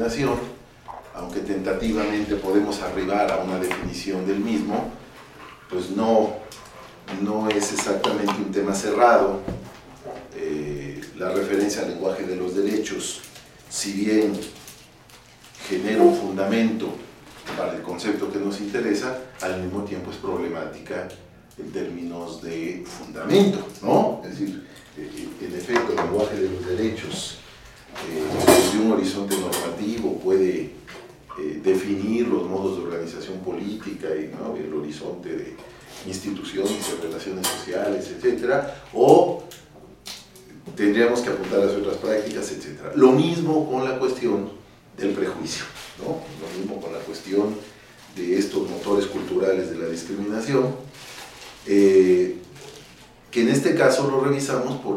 discriminación, aunque tentativamente podemos arribar a una definición del mismo, pues no es exactamente un tema cerrado. La referencia al lenguaje de los derechos, si bien genera un fundamento para el concepto que nos interesa, al mismo tiempo es problemática en términos de fundamento, ¿no? Es decir, en efecto, el lenguaje de los derechos desde un horizonte normativo puede definir los modos de organización política y, ¿no?, el horizonte de instituciones y relaciones sociales, etcétera, o tendríamos que apuntar hacia otras prácticas, etcétera. Lo mismo con la cuestión del prejuicio, ¿no? Lo mismo con la cuestión de estos motores culturales de la discriminación, que en este caso lo revisamos por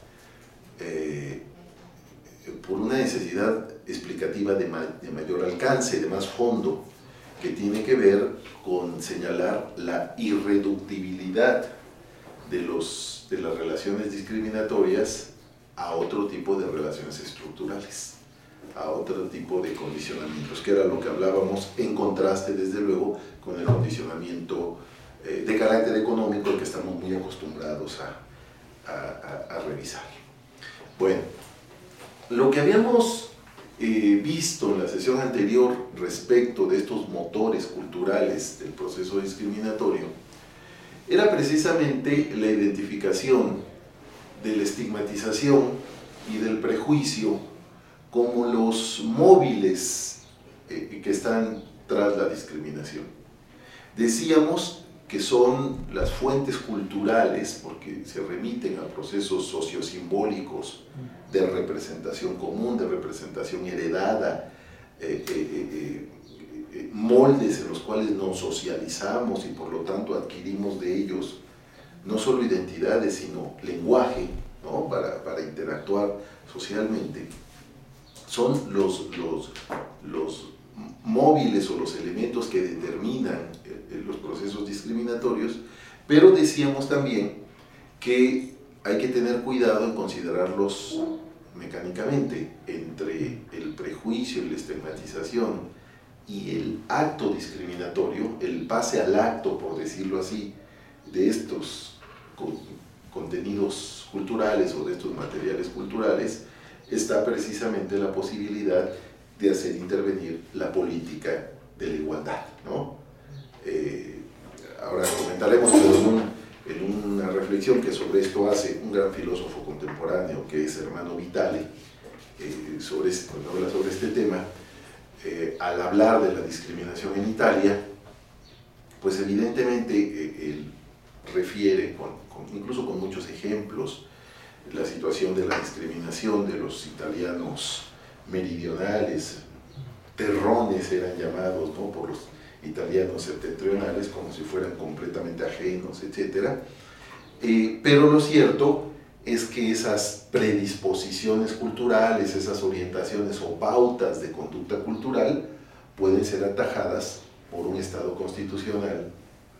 una necesidad explicativa de mayor alcance, de más fondo, que tiene que ver con señalar la irreductibilidad de las relaciones discriminatorias a otro tipo de relaciones estructurales, a otro tipo de condicionamientos, que era lo que hablábamos en contraste, desde luego, con el condicionamiento de carácter económico al que estamos muy acostumbrados a revisar. Bueno, lo que habíamos visto en la sesión anterior respecto de estos motores culturales del proceso discriminatorio era precisamente la identificación de la estigmatización y del prejuicio como los móviles que están tras la discriminación. Decíamos que son las fuentes culturales, porque se remiten a procesos sociosimbólicos de representación común, de representación heredada, moldes en los cuales nos socializamos y por lo tanto adquirimos de ellos no solo identidades, sino lenguaje, ¿no?, para interactuar socialmente. Son los móviles o los elementos que determinan los procesos discriminatorios, pero decíamos también que hay que tener cuidado en considerarlos mecánicamente entre el prejuicio y la estigmatización y el acto discriminatorio, el pase al acto, por decirlo así, de estos contenidos culturales o de estos materiales culturales, está precisamente la posibilidad de hacer intervenir la política de la igualdad, ¿no? Ahora comentaremos, pero en una reflexión que sobre esto hace un gran filósofo contemporáneo que es Hermano Vitale, cuando habla sobre este tema, al hablar de la discriminación en Italia, pues evidentemente él refiere, incluso con muchos ejemplos, la situación de la discriminación de los italianos meridionales, terrones eran llamados, ¿no?, por los italianos septentrionales, como si fueran completamente ajenos, etc. Pero lo cierto es que esas predisposiciones culturales, esas orientaciones o pautas de conducta cultural pueden ser atajadas por un Estado constitucional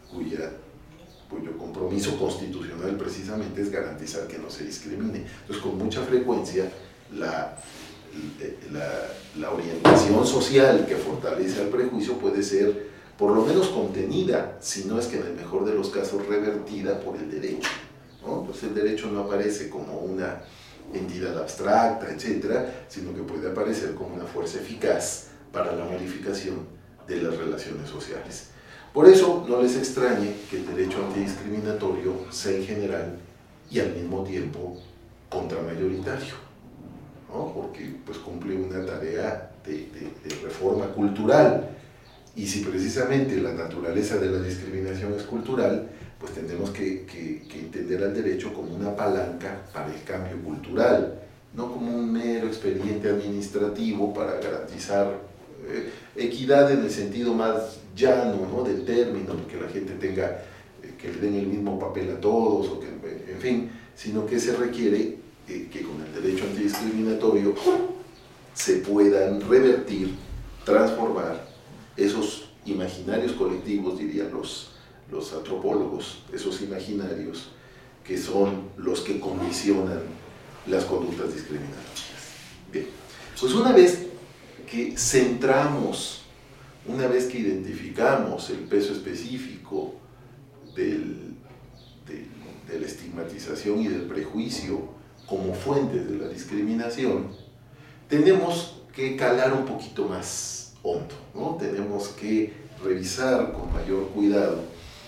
cuyo compromiso constitucional precisamente es garantizar que no se discrimine. Entonces, con mucha frecuencia, la orientación social que fortalece al prejuicio puede ser por lo menos contenida, si no es que en el mejor de los casos revertida por el derecho, ¿no? Entonces el derecho no aparece como una entidad abstracta, etcétera, sino que puede aparecer como una fuerza eficaz para la modificación de las relaciones sociales. Por eso no les extrañe que el derecho antidiscriminatorio sea en general y al mismo tiempo contramayoritario, ¿no? Porque pues cumple una tarea de reforma cultural, y si precisamente la naturaleza de la discriminación es cultural, pues tendremos que entender al derecho como una palanca para el cambio cultural, no como un mero expediente administrativo para garantizar equidad en el sentido más llano, ¿no?, del término, que la gente tenga, que le den el mismo papel a todos, o que, en fin, sino que se requiere que con el derecho antidiscriminatorio se puedan revertir, transformar esos imaginarios colectivos, dirían los antropólogos, esos imaginarios que son los que condicionan las conductas discriminatorias. Bien, pues una vez que centramos, una vez que identificamos el peso específico de la estigmatización y del prejuicio como fuentes de la discriminación, tenemos que calar un poquito más hondo, ¿no? Tenemos que revisar con mayor cuidado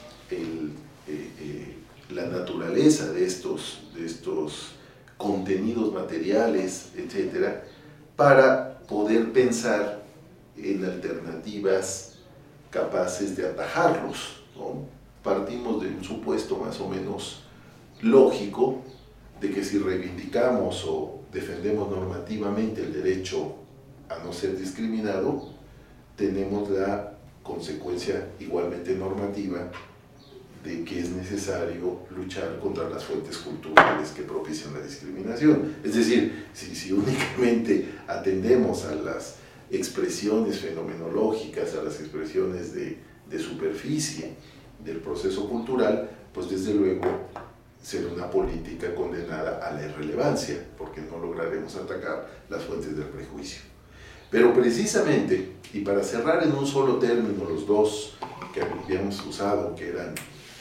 la naturaleza de estos contenidos materiales, etcétera, para poder pensar en alternativas capaces de atajarlos, ¿no? Partimos de un supuesto más o menos lógico de que si reivindicamos o defendemos normativamente el derecho a no ser discriminado, tenemos la consecuencia igualmente normativa de que es necesario luchar contra las fuentes culturales que propician la discriminación. Es decir, si únicamente atendemos a las expresiones fenomenológicas, a las expresiones de superficie del proceso cultural, pues desde luego será una política condenada a la irrelevancia, porque no lograremos atacar las fuentes del prejuicio. Pero precisamente, y para cerrar en un solo término los dos que habíamos usado, que eran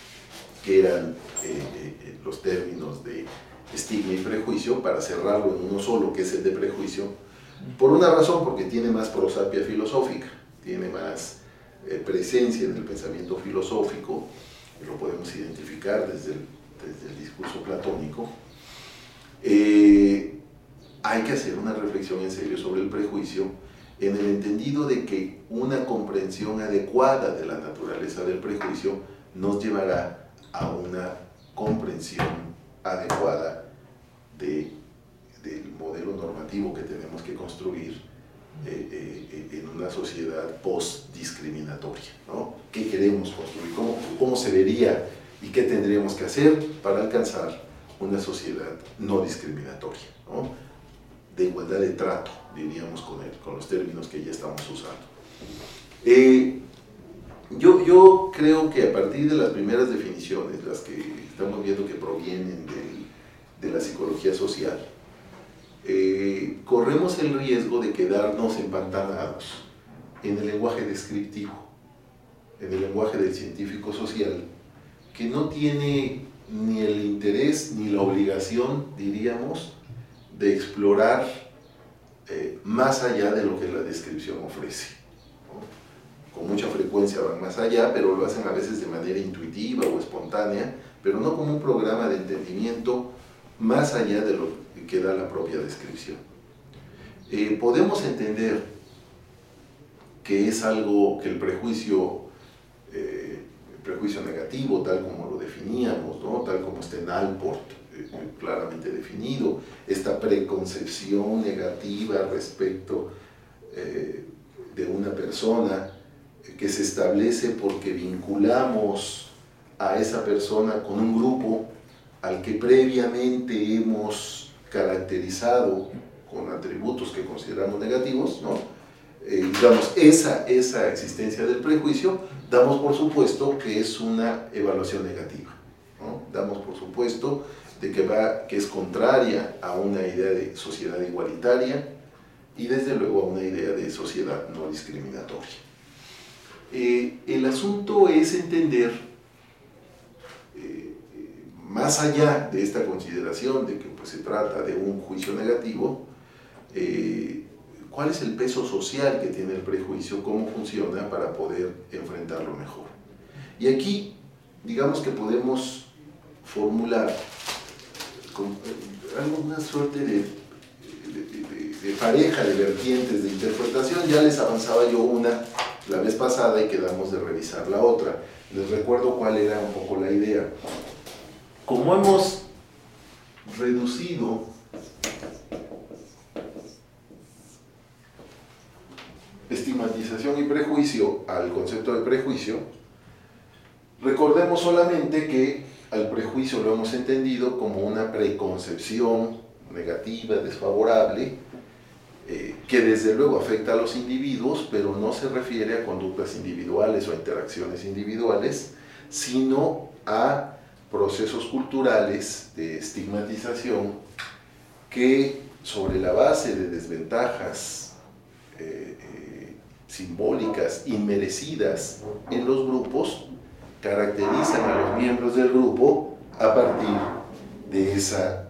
los términos de estigma y prejuicio, para cerrarlo en uno solo, que es el de prejuicio, por una razón, porque tiene más prosapia filosófica, tiene más presencia en el pensamiento filosófico, lo podemos identificar desde el discurso platónico. Hay que hacer una reflexión en serio sobre el prejuicio, en el entendido de que una comprensión adecuada de la naturaleza del prejuicio nos llevará a una comprensión adecuada del modelo normativo que tenemos que construir en una sociedad post-discriminatoria, ¿no? ¿Qué queremos construir? ¿Cómo se vería y qué tendríamos que hacer para alcanzar una sociedad no discriminatoria, ¿no? De igualdad de trato, diríamos con los términos que ya estamos usando. Yo creo que a partir de las primeras definiciones, las que estamos viendo que provienen de la psicología social, corremos el riesgo de quedarnos empantanados en el lenguaje descriptivo, en el lenguaje del científico social, que no tiene ni el interés ni la obligación, diríamos, de explorar más allá de lo que la descripción ofrece, ¿no? Con mucha frecuencia van más allá, pero lo hacen a veces de manera intuitiva o espontánea, pero no como un programa de entendimiento más allá de lo que da la propia descripción. Podemos entender que es algo que el prejuicio negativo, tal como lo definíamos, ¿no? Tal como está en Allport, claramente definido, esta preconcepción negativa respecto de una persona que se establece porque vinculamos a esa persona con un grupo al que previamente hemos caracterizado con atributos que consideramos negativos, ¿no? Digamos, esa existencia del prejuicio, damos por supuesto que es una evaluación negativa, ¿no? Damos por supuesto de que es contraria a una idea de sociedad igualitaria y desde luego a una idea de sociedad no discriminatoria. El asunto es entender, más allá de esta consideración de que pues, se trata de un juicio negativo, cuál es el peso social que tiene el prejuicio, cómo funciona para poder enfrentarlo mejor. Y aquí, digamos que podemos formular alguna suerte de pareja de vertientes de interpretación. Ya les avanzaba yo una la vez pasada y quedamos de revisar la otra. Les recuerdo cuál era un poco la idea. Como hemos reducido estigmatización y prejuicio al concepto de prejuicio, recordemos solamente que al prejuicio lo hemos entendido como una preconcepción negativa, desfavorable, que desde luego afecta a los individuos, pero no se refiere a conductas individuales o a interacciones individuales, sino a procesos culturales de estigmatización que, sobre la base de desventajas simbólicas, inmerecidas en los grupos, caracterizan a los miembros del grupo a partir de esa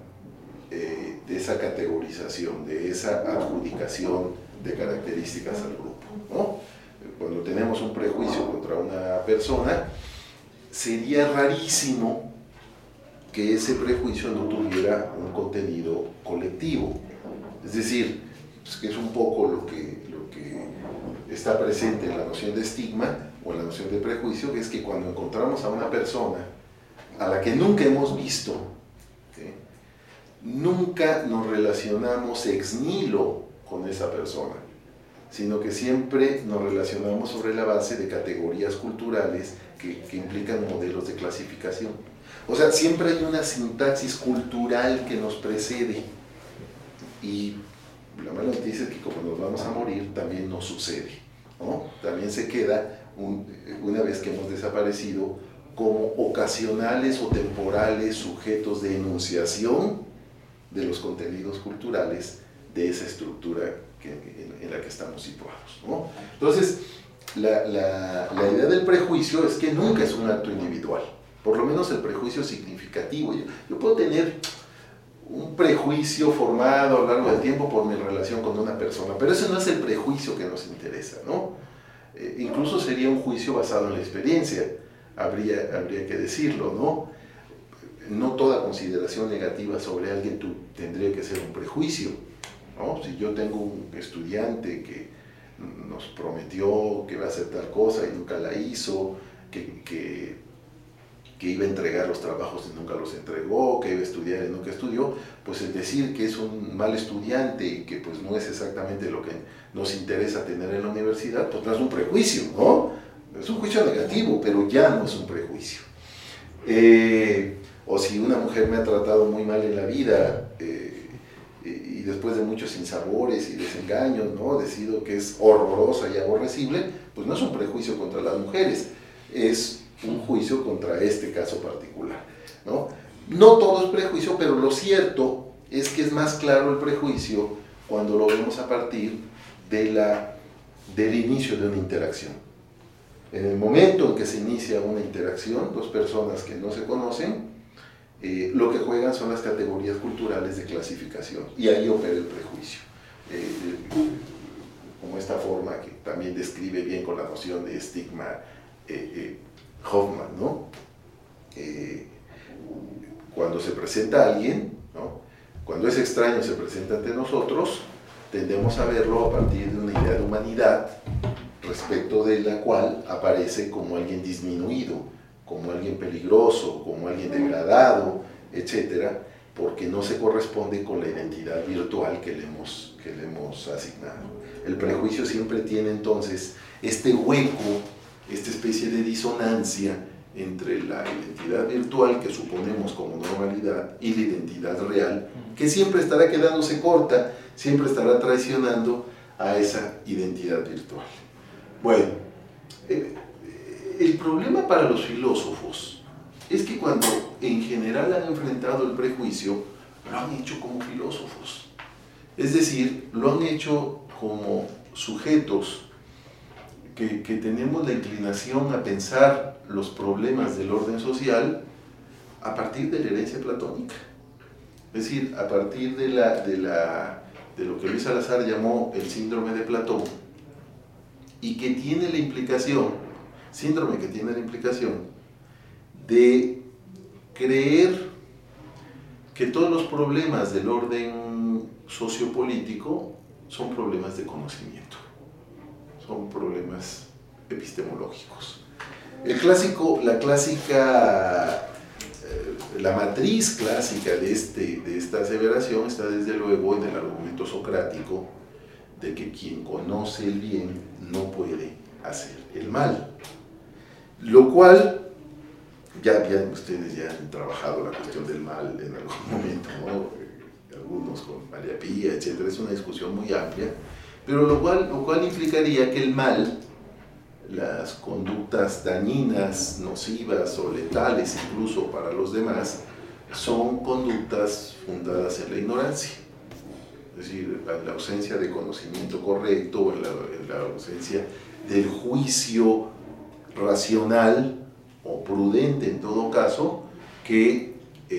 categorización, de esa adjudicación de características al grupo, ¿no? Cuando tenemos un prejuicio contra una persona, sería rarísimo que ese prejuicio no tuviera un contenido colectivo. Es decir, pues, que es un poco lo que está presente en la noción de estigma o en la noción de prejuicio, que es que cuando encontramos a una persona a la que nunca hemos visto, ¿sí?, nunca nos relacionamos ex nihilo con esa persona, sino que siempre nos relacionamos sobre la base de categorías culturales que implican modelos de clasificación. O sea, siempre hay una sintaxis cultural que nos precede, y la mala noticia es que como nos vamos a morir también nos sucede, ¿no? También se queda, una vez que hemos desaparecido, como ocasionales o temporales sujetos de enunciación de los contenidos culturales de esa estructura en la que estamos situados, ¿no? Entonces, la idea del prejuicio es que nunca es un acto individual, por lo menos el prejuicio significativo. Yo puedo tener un prejuicio formado a lo largo del tiempo por mi relación con una persona, pero ese no es el prejuicio que nos interesa, ¿no? Incluso sería un juicio basado en la experiencia, habría que decirlo, ¿no? No toda consideración negativa sobre alguien tendría que ser un prejuicio, ¿no? Si yo tengo un estudiante que nos prometió que va a hacer tal cosa y nunca la hizo, que iba a entregar los trabajos y nunca los entregó, que iba a estudiar y nunca estudió, pues el decir que es un mal estudiante y que pues no es exactamente lo que nos interesa tener en la universidad, pues no es un prejuicio, ¿no? Es un juicio negativo, pero ya no es un prejuicio. O si una mujer me ha tratado muy mal en la vida, y después de muchos sinsabores y desengaños, ¿no?, decido que es horrorosa y aborrecible, pues no es un prejuicio contra las mujeres, es un juicio contra este caso particular, ¿no? No todo es prejuicio, pero lo cierto es que es más claro el prejuicio cuando lo vemos a partir del inicio de una interacción. En el momento en que se inicia una interacción, dos personas que no se conocen, lo que juegan son las categorías culturales de clasificación, y ahí opera el prejuicio, como esta forma que también describe bien con la noción de estigma Hoffman, ¿no? Cuando se presenta a alguien, ¿no?, cuando ese extraño se presenta ante nosotros, tendemos a verlo a partir de una idea de humanidad respecto de la cual aparece como alguien disminuido, como alguien peligroso, como alguien degradado, etcétera, porque no se corresponde con la identidad virtual que le hemos asignado. El prejuicio siempre tiene entonces este hueco, esta especie de disonancia entre la identidad virtual que suponemos como normalidad y la identidad real, que siempre estará quedándose corta, siempre estará traicionando a esa identidad virtual. Bueno, el problema para los filósofos es que cuando en general han enfrentado el prejuicio, lo han hecho como filósofos. Es decir, lo han hecho como sujetos que tenemos la inclinación a pensar los problemas del orden social a partir de la herencia platónica. Es decir, a partir de lo que Luis Salazar llamó el síndrome de Platón, y que tiene la implicación, síndrome que tiene la implicación de creer que todos los problemas del orden sociopolítico son problemas de conocimiento, son problemas epistemológicos. La matriz clásica de esta aseveración está desde luego en el argumento socrático de que quien conoce el bien no puede hacer el mal. Lo cual, ustedes ya han trabajado la cuestión del mal en algún momento, ¿no? Algunos con María Pía, etc. Es una discusión muy amplia, pero lo cual implicaría que el mal, las conductas dañinas, nocivas o letales incluso para los demás, son conductas fundadas en la ignorancia. Es decir, en la ausencia de conocimiento correcto, en la ausencia del juicio racional o prudente en todo caso, que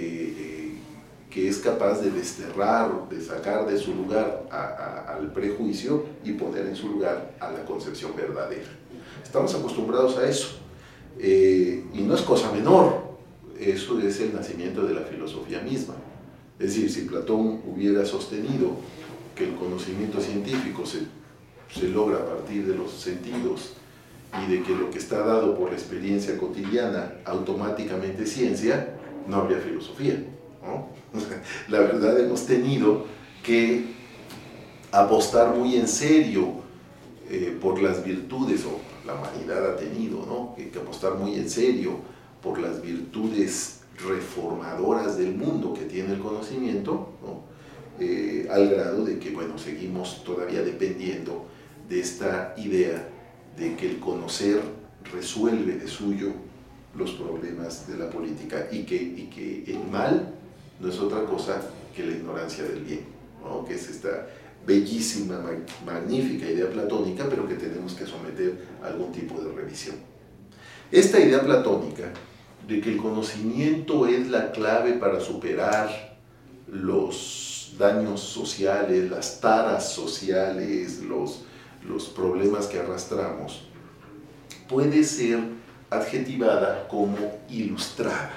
es capaz de desterrar, de sacar de su lugar al prejuicio y poner en su lugar a la concepción verdadera. Estamos acostumbrados a eso, y no es cosa menor. Eso es el nacimiento de la filosofía misma. Es decir, si Platón hubiera sostenido que el conocimiento científico se logra a partir de los sentidos y de que lo que está dado por la experiencia cotidiana automáticamente es ciencia, no habría filosofía, ¿no? La verdad, hemos tenido que apostar muy en serio por las virtudes, o la humanidad ha tenido, ¿no?, que apostar muy en serio por las virtudes reformadoras del mundo que tiene el conocimiento, ¿no? Al grado de que, bueno, seguimos todavía dependiendo de esta idea de que el conocer resuelve de suyo los problemas de la política, y que el mal no es otra cosa que la ignorancia del bien, ¿no?, que es esta bellísima, magnífica idea platónica, pero que tenemos que someter a algún tipo de revisión. Esta idea platónica de que el conocimiento es la clave para superar los daños sociales, las taras sociales, los problemas que arrastramos, puede ser adjetivada como ilustrada.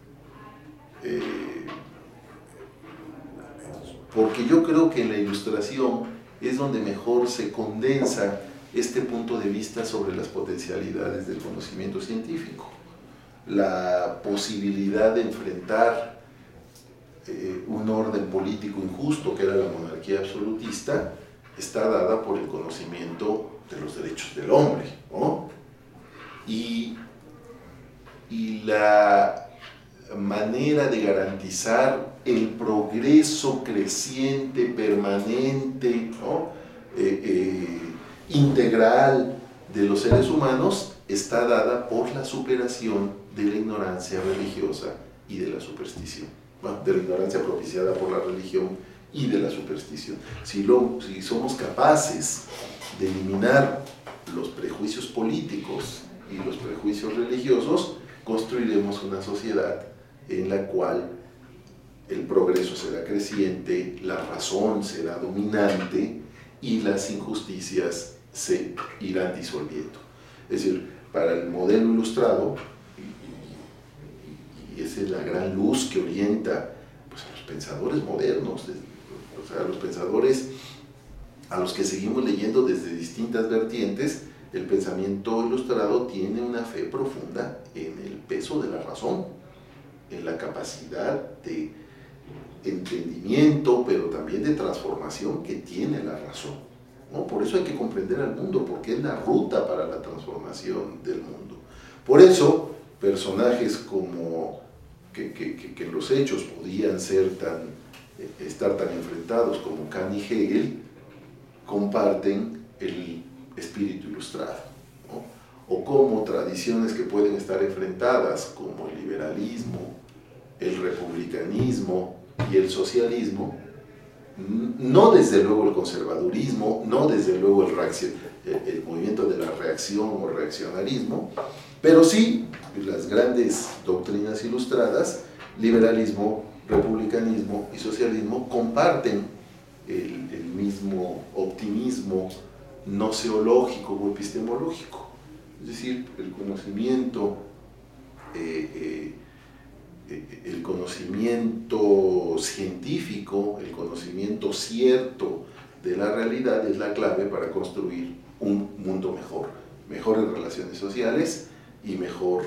Porque yo creo que en la ilustración es donde mejor se condensa este punto de vista sobre las potencialidades del conocimiento científico. La posibilidad de enfrentar un orden político injusto, que era la monarquía absolutista, está dada por el conocimiento de los derechos del hombre, ¿no? Y la manera de garantizar el progreso creciente, permanente, ¿no?, integral de los seres humanos está dada por la superación de la ignorancia religiosa y de la superstición, ¿no?, de la ignorancia propiciada por la religión y de la superstición. Si somos capaces de eliminar los prejuicios políticos y los prejuicios religiosos, construiremos una sociedad en la cual el progreso será creciente, la razón será dominante y las injusticias se irán disolviendo. Es decir, para el modelo ilustrado, y esa es la gran luz que orienta, pues, a los pensadores modernos, o sea, a los pensadores a los que seguimos leyendo desde distintas vertientes, el pensamiento ilustrado tiene una fe profunda en el peso de la razón, en la capacidad de entendimiento, pero también de transformación que tiene la razón, ¿no? Por eso hay que comprender al mundo, porque es la ruta para la transformación del mundo. Por eso, personajes como que en los hechos podían estar tan enfrentados como Kant y Hegel, comparten el espíritu ilustrado, ¿no? O como tradiciones que pueden estar enfrentadas, como el liberalismo, el republicanismo y el socialismo, no desde luego el conservadurismo, no desde luego el movimiento de la reacción o reaccionarismo, pero sí las grandes doctrinas ilustradas, liberalismo, republicanismo y socialismo, comparten el mismo optimismo noceológico o epistemológico. Es decir, el conocimiento científico, el conocimiento cierto de la realidad es la clave para construir un mundo mejor, mejores relaciones sociales y mejor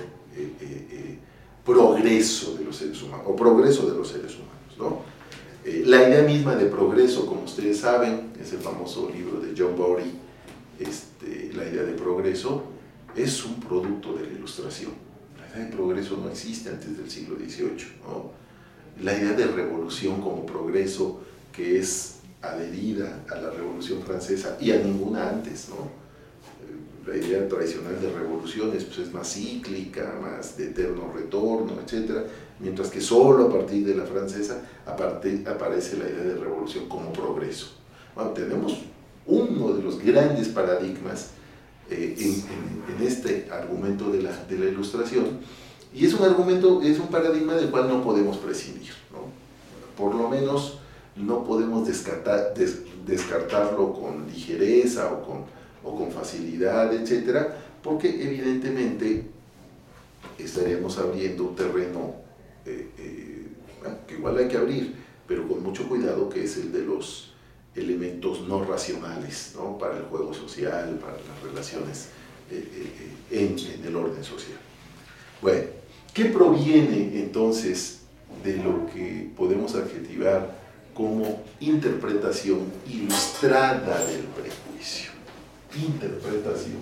progreso de los seres humanos, o progreso de los seres humanos, ¿no? La idea misma de progreso, como ustedes saben, es el famoso libro de John Bowlby, la idea de progreso, es un producto de la Ilustración. La idea de progreso no existe antes del siglo XVIII, ¿no? La idea de revolución como progreso, que es adherida a la Revolución Francesa y a ninguna antes, ¿no? La idea tradicional de revoluciones, pues, es más cíclica, más de eterno retorno, etc. mientras que solo a partir de la francesa aparece la idea de revolución como progreso. Bueno, tenemos uno de los grandes paradigmas en este argumento de la Ilustración, y es un paradigma del cual no podemos prescindir, ¿no? Por lo menos no podemos descartarlo con ligereza o con facilidad, etcétera, porque evidentemente estaríamos abriendo un terreno que igual hay que abrir, pero con mucho cuidado, que es el de los elementos no racionales, ¿no? Para el juego social, para las relaciones en el orden social. Bueno, ¿qué proviene entonces de lo que podemos adjetivar como interpretación ilustrada del prejuicio? Interpretación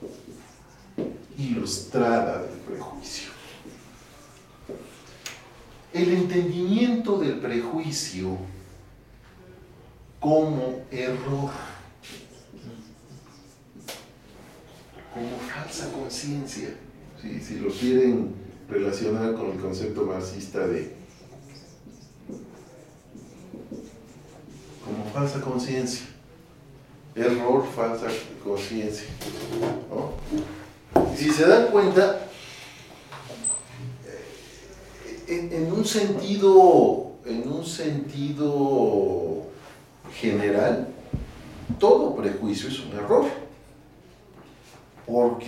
ilustrada del prejuicio. El entendimiento del prejuicio como error, como falsa conciencia, si lo quieren relacionar con el concepto marxista de como falsa conciencia, error, falsa conciencia, ¿no? Si se dan cuenta, en un sentido general, todo prejuicio es un error, porque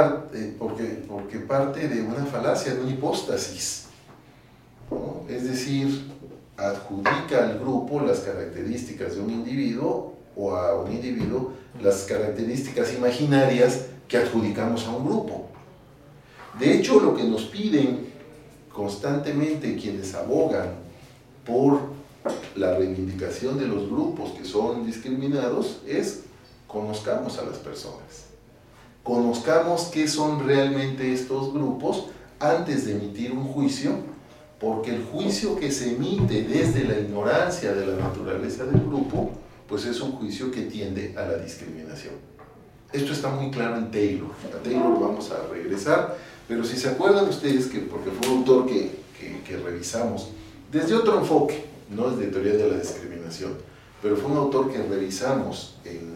parte de una falacia, de una hipóstasis, ¿no? Es decir, adjudica al grupo las características de un individuo, o a un individuo las características imaginarias que adjudicamos a un grupo. De hecho, lo que nos piden constantemente quienes abogan por la reivindicación de los grupos que son discriminados es: conozcamos a las personas, conozcamos qué son realmente estos grupos antes de emitir un juicio, porque el juicio que se emite desde la ignorancia de la naturaleza del grupo, pues es un juicio que tiende a la discriminación. Esto está muy claro en Taylor. A Taylor vamos a regresar, pero si se acuerdan ustedes, porque fue un autor que revisamos desde otro enfoque, no desde teoría de la discriminación, pero fue un autor que revisamos en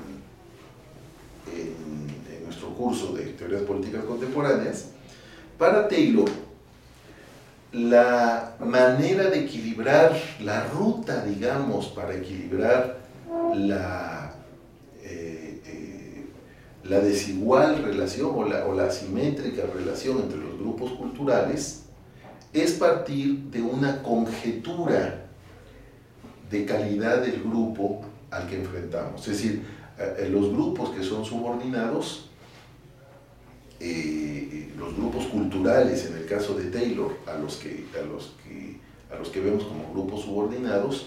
nuestro curso de teorías políticas contemporáneas. Para Taylor, la manera de equilibrar, la ruta, digamos, para equilibrar la desigual relación o la asimétrica relación entre los grupos culturales es partir de una conjetura de calidad del grupo al que enfrentamos. Es decir, los grupos que son subordinados, los grupos culturales, en el caso de Taylor, a los que vemos como grupos subordinados,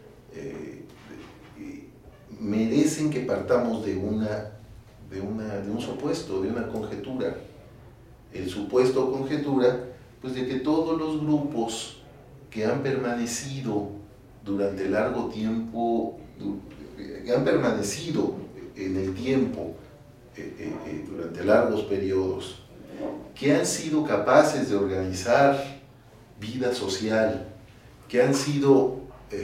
merecen que partamos de un supuesto, de una conjetura. El supuesto o conjetura, pues, de que todos los grupos que han permanecido durante largo tiempo, que han permanecido en el tiempo, durante largos periodos, que han sido capaces de organizar vida social, que han sido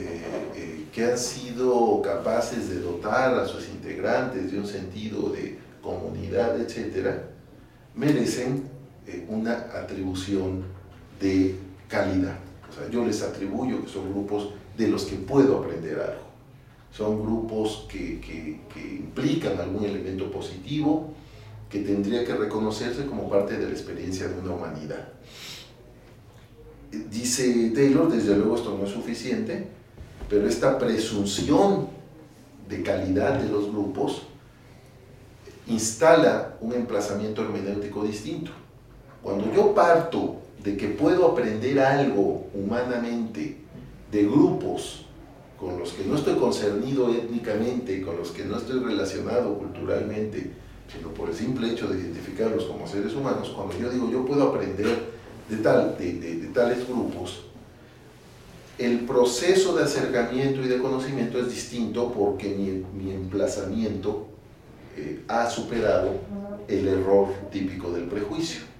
capaces de dotar a sus integrantes de un sentido de comunidad, etc., merecen una atribución de calidad. O sea, yo les atribuyo que son grupos de los que puedo aprender algo. Son grupos que implican algún elemento positivo que tendría que reconocerse como parte de la experiencia de una humanidad. Dice Taylor, desde luego esto no es suficiente, pero esta presunción de calidad de los grupos instala un emplazamiento hermenéutico distinto. Cuando yo parto de que puedo aprender algo humanamente de grupos con los que no estoy concernido étnicamente, con los que no estoy relacionado culturalmente, sino por el simple hecho de identificarlos como seres humanos, cuando yo digo yo puedo aprender de tales grupos, el proceso de acercamiento y de conocimiento es distinto, porque mi emplazamiento ha superado el error típico del prejuicio.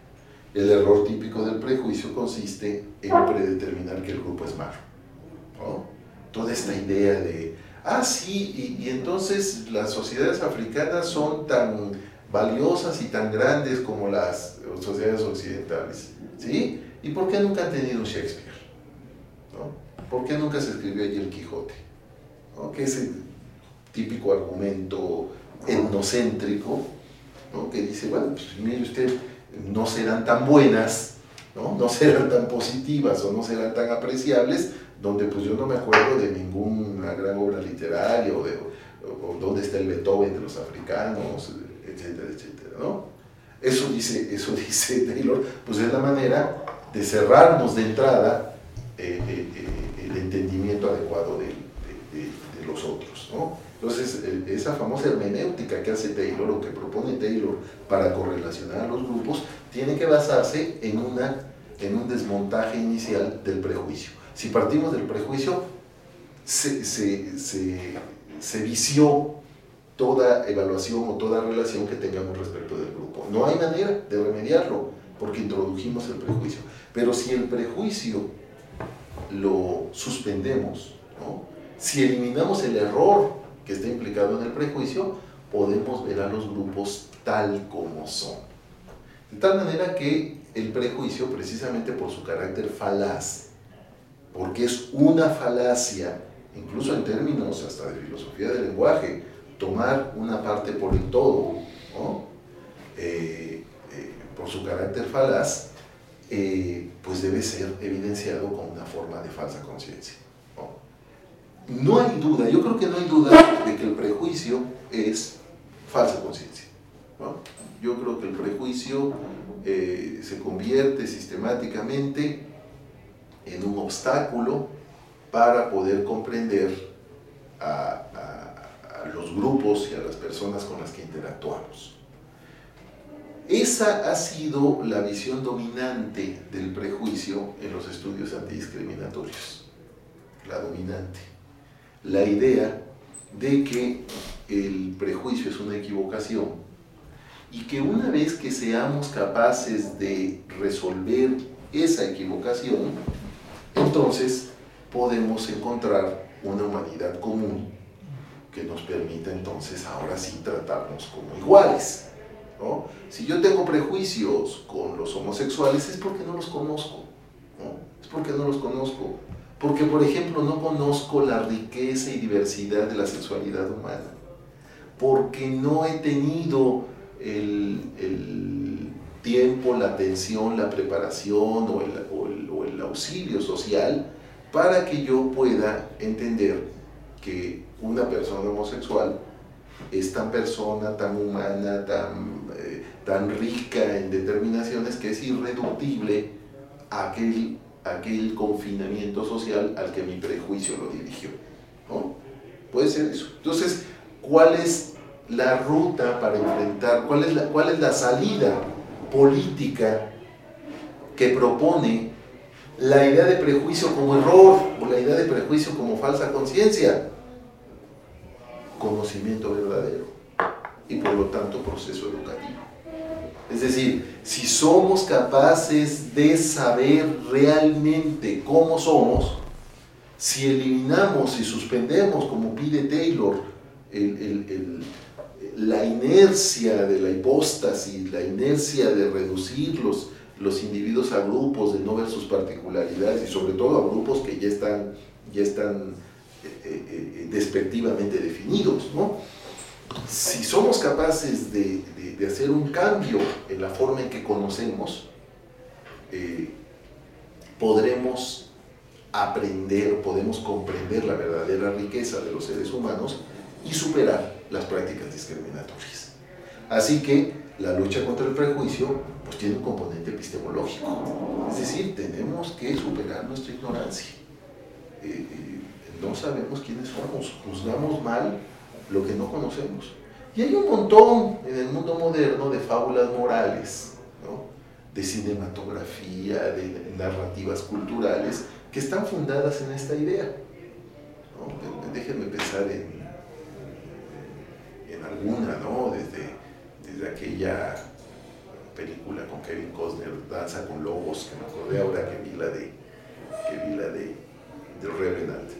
El error típico del prejuicio consiste en predeterminar que el grupo es malo, ¿no? Toda esta idea de, sí, y entonces las sociedades africanas son tan valiosas y tan grandes como las sociedades occidentales, ¿sí? ¿Y por qué nunca han tenido un Shakespeare? ¿No? ¿Por qué nunca se escribió allí el Quijote? ¿No? Que es el típico argumento etnocéntrico, ¿no? Que dice, bueno, pues mire usted, no serán tan buenas, ¿no? No serán tan positivas o no serán tan apreciables, donde pues yo no me acuerdo de ninguna gran obra literaria o dónde está el Beethoven de los africanos, etcétera, etcétera, ¿no? Eso dice Taylor, pues es la manera de cerrarnos de entrada el entendimiento adecuado de los otros, ¿no? Entonces, esa famosa hermenéutica que hace Taylor, o que propone Taylor para correlacionar a los grupos, tiene que basarse en un desmontaje inicial del prejuicio. Si partimos del prejuicio, se vició toda evaluación o toda relación que tengamos respecto del grupo. No hay manera de remediarlo, porque introdujimos el prejuicio. Pero si el prejuicio lo suspendemos, ¿no? Si eliminamos el error que está implicado en el prejuicio, podemos ver a los grupos tal como son. De tal manera que el prejuicio, precisamente por su carácter falaz, porque es una falacia, incluso en términos hasta de filosofía del lenguaje, tomar una parte por el todo, ¿no? Por su carácter falaz, pues debe ser evidenciado con una forma de falsa conciencia, ¿no? No hay duda, yo creo que no hay duda de que el prejuicio es falsa conciencia, ¿no? Yo creo que el prejuicio se convierte sistemáticamente en un obstáculo para poder comprender a los grupos y a las personas con las que interactuamos. Esa ha sido la visión dominante del prejuicio en los estudios antidiscriminatorios, la dominante. La idea de que el prejuicio es una equivocación y que una vez que seamos capaces de resolver esa equivocación, entonces podemos encontrar una humanidad común que nos permita entonces ahora sí tratarnos como iguales, ¿no? Si yo tengo prejuicios con los homosexuales es porque no los conozco, ¿no? Es porque no los conozco. Porque, por ejemplo, no conozco la riqueza y diversidad de la sexualidad humana. Porque no he tenido el tiempo, la atención, la preparación o el auxilio social para que yo pueda entender que una persona homosexual es tan persona, tan humana, tan rica en determinaciones que es irreductible a aquel confinamiento social al que mi prejuicio lo dirigió, ¿no? Puede ser eso. Entonces, ¿cuál es la ruta para enfrentar, cuál es la salida política que propone la idea de prejuicio como error o la idea de prejuicio como falsa conciencia? Conocimiento verdadero y por lo tanto proceso educativo. Es decir, si somos capaces de saber realmente cómo somos, si eliminamos y suspendemos, como pide Taylor, la inercia de la hipóstasis, la inercia de reducir los individuos a grupos, de no ver sus particularidades y sobre todo a grupos que ya están despectivamente definidos, ¿no? Si somos capaces de hacer un cambio en la forma en que conocemos, podremos podemos comprender la verdadera riqueza de los seres humanos y superar las prácticas discriminatorias. Así que la lucha contra el prejuicio pues tiene un componente epistemológico, es decir, tenemos que superar nuestra ignorancia. No sabemos quiénes somos, juzgamos mal lo que no conocemos. Y hay un montón en el mundo moderno de fábulas morales, ¿no? De cinematografía, de narrativas culturales que están fundadas en esta idea, ¿no? Déjenme pensar en alguna, ¿no? Desde aquella película con Kevin Costner, Danza con Lobos, que me acordé ahora que vi la de Revenant.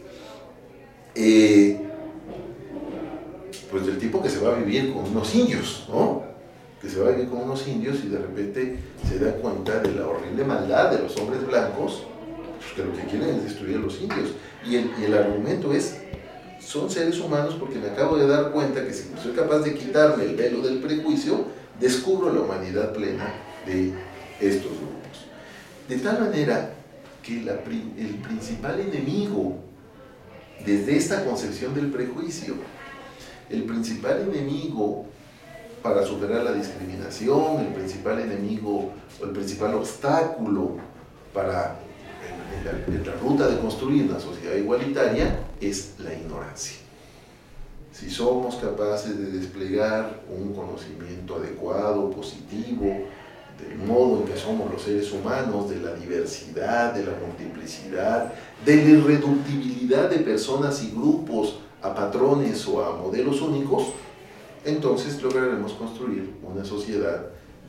Pues del tipo que se va a vivir con unos indios, ¿no? Que se va a vivir con unos indios y de repente se da cuenta de la horrible maldad de los hombres blancos, pues que lo que quieren es destruir a los indios. Y el argumento es, son seres humanos porque me acabo de dar cuenta que si soy capaz de quitarme el velo del prejuicio, descubro la humanidad plena de estos grupos. De tal manera que el principal enemigo, desde esta concepción del prejuicio, el principal enemigo para superar la discriminación, el principal enemigo o el principal obstáculo para en la ruta de construir una sociedad igualitaria es la ignorancia. Si somos capaces de desplegar un conocimiento adecuado, positivo, del modo en que somos los seres humanos, de la diversidad, de la multiplicidad, de la irreductibilidad de personas y grupos a patrones o a modelos únicos, entonces lograremos construir una sociedad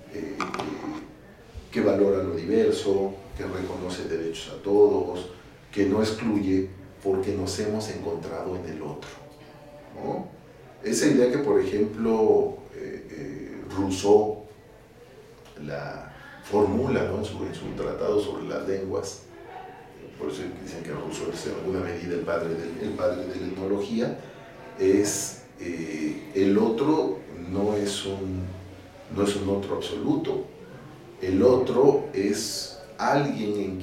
que valora lo diverso, que reconoce derechos a todos, que no excluye porque nos hemos encontrado en el otro, ¿no? Esa idea que, por ejemplo, Rousseau la formula, ¿no? en su tratado sobre las lenguas, por eso dicen que Rousseau es en alguna medida el padre de la etnología, es el otro no es un otro absoluto, el otro es alguien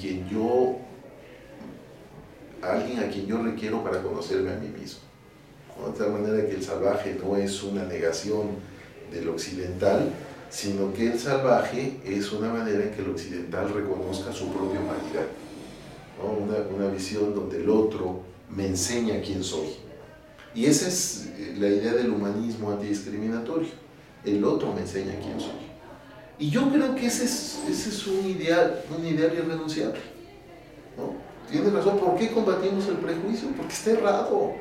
a quien yo requiero para conocerme a mí mismo, ¿no? De tal manera que el salvaje no es una negación del occidental, sino que el salvaje es una manera en que el occidental reconozca su propia humanidad, ¿no? Una visión donde el otro me enseña quién soy. Y esa es la idea del humanismo antidiscriminatorio. El otro me enseña quién soy. Y yo creo que ese es un ideal irrenunciable, ¿no? Tienes razón. ¿Por qué combatimos el prejuicio? Porque está errado.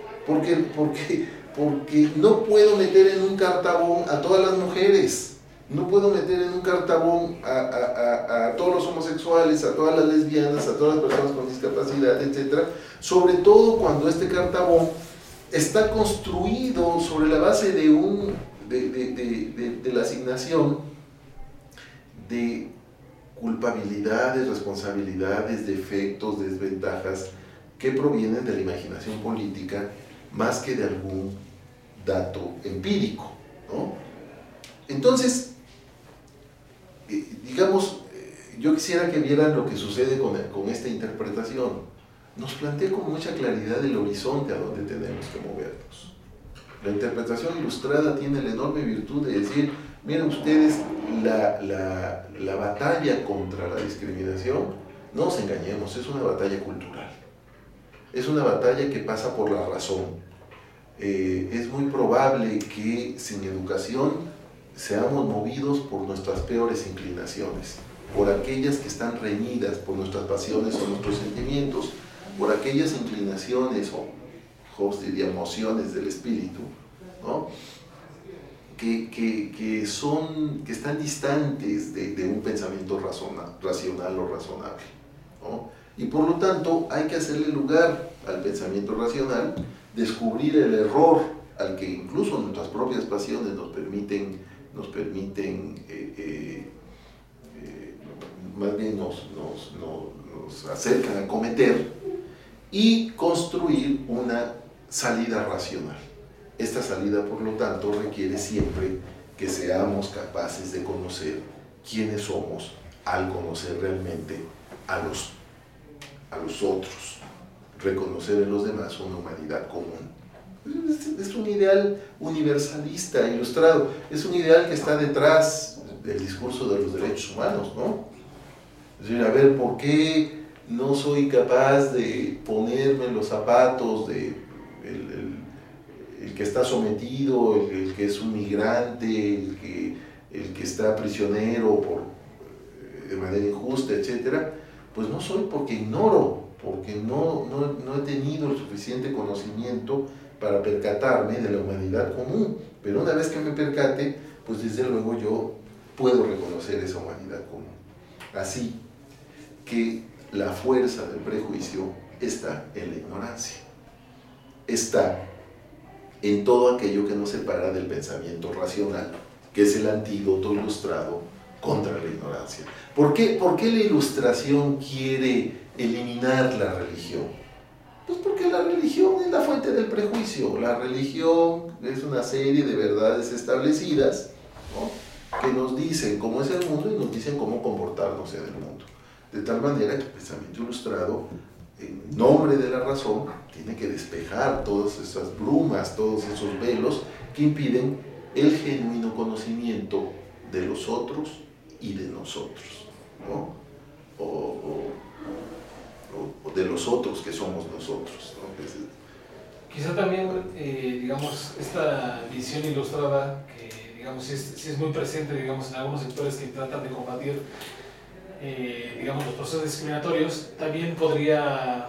Porque no puedo meter en un cartabón a todas las mujeres. No puedo meter en un cartabón a todos los homosexuales, a todas las lesbianas, a todas las personas con discapacidad, etc. Sobre todo cuando este cartabón está construido sobre la base de la asignación de culpabilidades, responsabilidades, defectos, desventajas que provienen de la imaginación política más que de algún dato empírico, ¿no? Entonces, digamos, yo quisiera que vieran lo que sucede con esta interpretación. Nos plantea con mucha claridad el horizonte a donde tenemos que movernos. La interpretación ilustrada tiene la enorme virtud de decir, miren ustedes, la batalla contra la discriminación, no nos engañemos, es una batalla cultural. Es una batalla que pasa por la razón. Es muy probable que sin educación seamos movidos por nuestras peores inclinaciones, por aquellas que están reñidas por nuestras pasiones o nuestros sentimientos, por aquellas inclinaciones o Hobbes diría emociones del espíritu, ¿no? que están distantes de un pensamiento racional o razonable, ¿no? Y por lo tanto hay que hacerle lugar al pensamiento racional, descubrir el error al que incluso nuestras propias pasiones nos permiten más bien nos acercan a cometer, y construir una salida racional. Esta salida, por lo tanto, requiere siempre que seamos capaces de conocer quiénes somos al conocer realmente a los otros, reconocer en los demás una humanidad común. Es un ideal universalista, ilustrado, es un ideal que está detrás del discurso de los derechos humanos, ¿no? Es decir, a ver, ¿por qué no soy capaz de ponerme en los zapatos de el que está sometido, el que es un migrante, el que está prisionero de manera injusta, etc.? Pues no soy porque ignoro, porque no he tenido el suficiente conocimiento para percatarme de la humanidad común. Pero una vez que me percate, pues desde luego yo puedo reconocer esa humanidad común. Así que la fuerza del prejuicio está en la ignorancia, está en todo aquello que nos separa del pensamiento racional, que es el antídoto ilustrado contra la ignorancia. ¿Por qué la ilustración quiere eliminar la religión? Pues porque la religión es la fuente del prejuicio. La religión es una serie de verdades establecidas, ¿no?, que nos dicen cómo es el mundo y nos dicen cómo comportarnos en el mundo. De tal manera que el pensamiento ilustrado, en nombre de la razón, tiene que despejar todas esas brumas, todos esos velos que impiden el genuino conocimiento de los otros y de nosotros, ¿no? O de los otros que somos nosotros, ¿no? Quizá también, digamos, esta visión ilustrada, que digamos sí es muy presente, digamos, en algunos sectores que tratan de combatir, digamos, los procesos discriminatorios, también podría,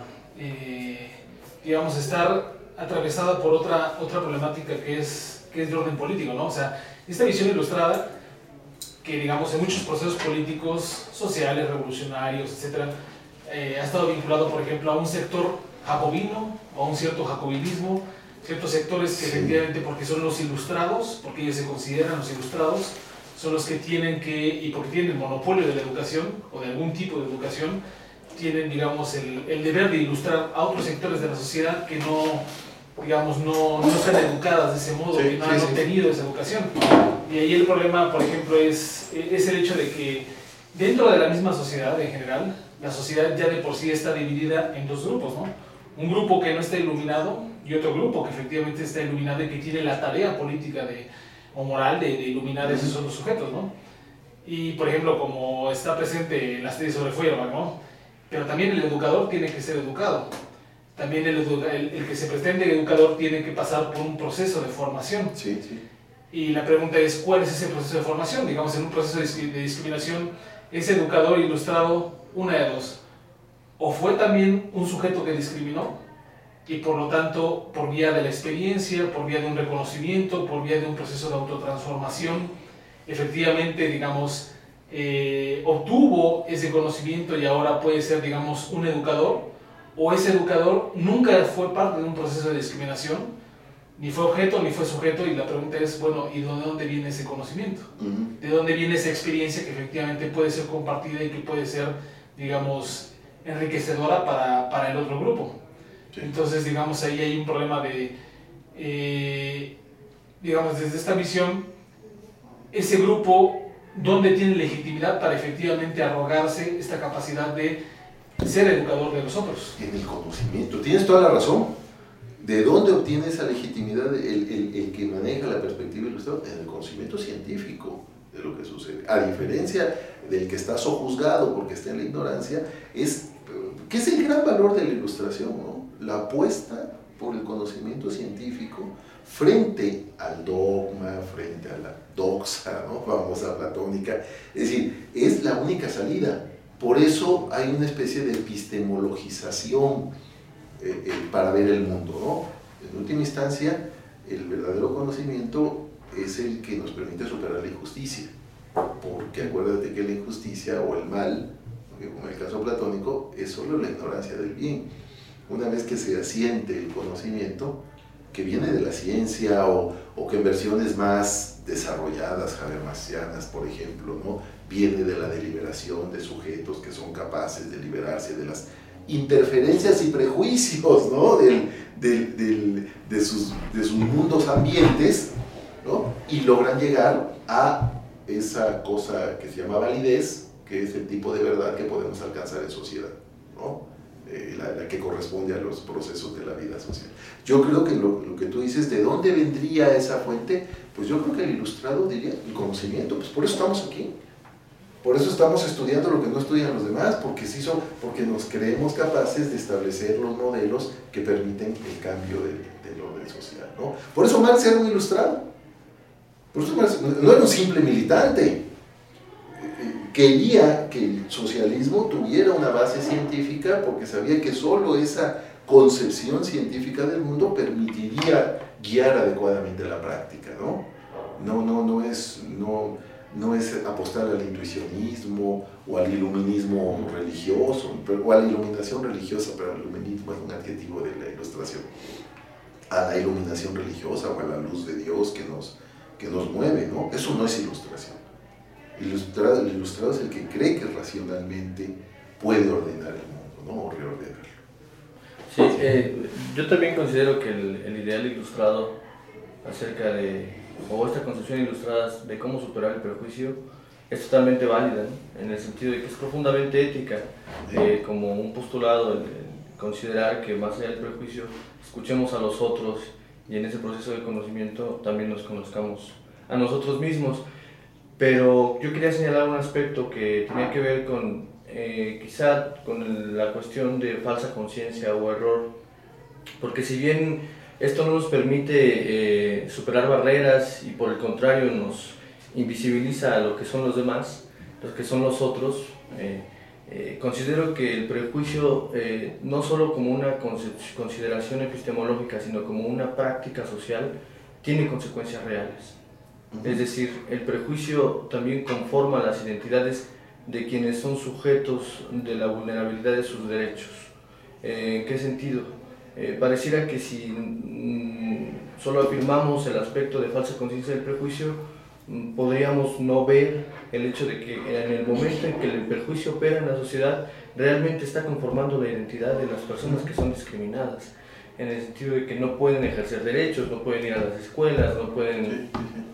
digamos, estar atravesada por otra problemática que es de orden político, ¿no? O sea, esta visión ilustrada, que digamos en muchos procesos políticos, sociales, revolucionarios, etcétera, ha estado vinculado, por ejemplo, a un sector jacobino o a un cierto jacobinismo, ciertos sectores que efectivamente, porque son los ilustrados, porque ellos se consideran los ilustrados, son los que tienen que, y porque tienen el monopolio de la educación o de algún tipo de educación, tienen, digamos, el deber de ilustrar a otros sectores de la sociedad que no, digamos, no están educadas de ese modo, que no han obtenido esa educación. Y ahí el problema, por ejemplo, es el hecho de que dentro de la misma sociedad en general, la sociedad ya de por sí está dividida en dos grupos, ¿no? Un grupo que no está iluminado y otro grupo que efectivamente está iluminado y que tiene la tarea política o moral de iluminar a esos otros sujetos, ¿no? Y, por ejemplo, como está presente en las tesis sobre Feuerbach, ¿no? Pero también el educador tiene que ser educado. También el que se pretende educador tiene que pasar por un proceso de formación. Sí, sí. Y la pregunta es, ¿cuál es ese proceso de formación? Digamos, en un proceso de discriminación, ese educador ilustrado, una de dos, o fue también un sujeto que discriminó, y por lo tanto, por vía de la experiencia, por vía de un reconocimiento, por vía de un proceso de autotransformación, efectivamente, digamos, obtuvo ese conocimiento y ahora puede ser, digamos, un educador, o ese educador nunca fue parte de un proceso de discriminación, ni fue objeto ni fue sujeto, y la pregunta es, bueno, ¿y de dónde viene ese conocimiento? ¿De dónde viene esa experiencia que efectivamente puede ser compartida y que puede ser, digamos, enriquecedora para el otro grupo? Sí. Entonces, digamos, ahí hay un problema de, digamos, desde esta visión, ese grupo, ¿dónde tiene legitimidad para efectivamente arrogarse esta capacidad de ser educador de los otros? En el conocimiento, tienes toda la razón. ¿De dónde obtiene esa legitimidad el que maneja la perspectiva ilustrada? En el conocimiento científico de lo que sucede. A diferencia del que está sojuzgado porque está en la ignorancia, que es el gran valor de la ilustración, ¿no? La apuesta por el conocimiento científico frente al dogma, frente a la doxa, ¿no?, famosa platónica. Es decir, es la única salida. Por eso hay una especie de epistemologización para ver el mundo, ¿no? En última instancia, el verdadero conocimiento es el que nos permite superar la injusticia, porque acuérdate que la injusticia o el mal, como en el caso platónico, es solo la ignorancia del bien. Una vez que se asiente el conocimiento, que viene de la ciencia o que en versiones más desarrolladas, habermasianas, por ejemplo, ¿no?, viene de la deliberación de sujetos que son capaces de liberarse de las interferencias y prejuicios, ¿no?, de sus mundos ambientes, ¿no?, y logran llegar a esa cosa que se llama validez, que es el tipo de verdad que podemos alcanzar en sociedad, ¿no?, la que corresponde a los procesos de la vida social. Yo creo que lo que tú dices, ¿de dónde vendría esa fuente? Pues yo creo que el ilustrado diría el conocimiento, pues por eso estamos aquí. Por eso estamos estudiando lo que no estudian los demás, porque nos creemos capaces de establecer los modelos que permiten el cambio del orden social, ¿no? Por eso Marx era un ilustrado. Por eso Marx no era un simple militante. Quería que el socialismo tuviera una base científica porque sabía que solo esa concepción científica del mundo permitiría guiar adecuadamente la práctica, ¿no? no es apostar al intuicionismo o al iluminismo religioso, o a la iluminación religiosa, pero el iluminismo es un adjetivo de la ilustración, a la iluminación religiosa o a la luz de Dios que nos mueve, ¿no? Eso no es ilustración. El ilustrado es el que cree que racionalmente puede ordenar el mundo, ¿no? O reordenarlo. Sí, yo también considero que el ideal ilustrado acerca de, o esta concepción ilustrada de cómo superar el prejuicio es totalmente válida, ¿no? En el sentido de que es profundamente ética, como un postulado el considerar que más allá del prejuicio escuchemos a los otros y en ese proceso de conocimiento también nos conozcamos a nosotros mismos. Pero yo quería señalar un aspecto que tenía que ver con quizá con la cuestión de falsa conciencia o error, porque si bien esto no nos permite superar barreras y por el contrario nos invisibiliza a lo que son los demás, los que son los otros, considero que el prejuicio no solo como una consideración epistemológica, sino como una práctica social, tiene consecuencias reales. Es decir, el prejuicio también conforma las identidades de quienes son sujetos de la vulnerabilidad de sus derechos. ¿En qué sentido? Pareciera que si solo afirmamos el aspecto de falsa conciencia del prejuicio, podríamos no ver el hecho de que en el momento en que el prejuicio opera en la sociedad, realmente está conformando la identidad de las personas que son discriminadas, en el sentido de que no pueden ejercer derechos, no pueden ir a las escuelas, no pueden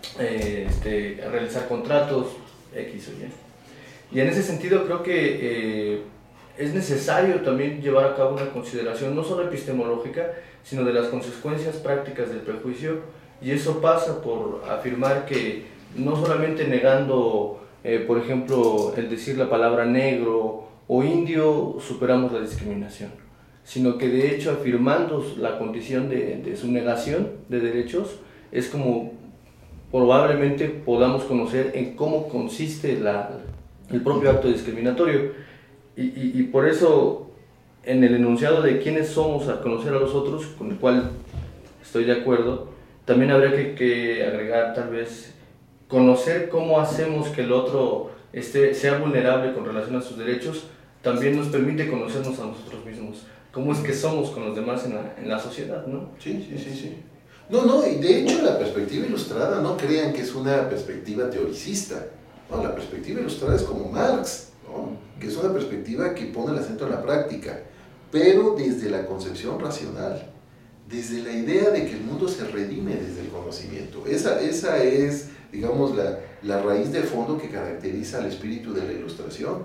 realizar contratos, X o Y. Y en ese sentido creo que es necesario también llevar a cabo una consideración no solo epistemológica, sino de las consecuencias prácticas del prejuicio, y eso pasa por afirmar que no solamente negando, por ejemplo, el decir la palabra negro o indio superamos la discriminación, sino que de hecho afirmando la condición de su negación de derechos es como probablemente podamos conocer en cómo consiste el propio acto discriminatorio. Y por eso en el enunciado de quiénes somos al conocer a los otros, con el cual estoy de acuerdo, también habría que agregar tal vez conocer cómo hacemos que el otro sea vulnerable con relación a sus derechos, también nos permite conocernos a nosotros mismos, cómo es que somos con los demás en la sociedad, ¿no? Sí. No, y de hecho la perspectiva ilustrada, no crean que es una perspectiva teoricista, no, la perspectiva ilustrada es como Marx, ¿no? Que es una perspectiva que pone el acento en la práctica, pero desde la concepción racional, desde la idea de que el mundo se redime desde el conocimiento. Esa es, digamos, la raíz de fondo que caracteriza al espíritu de la ilustración.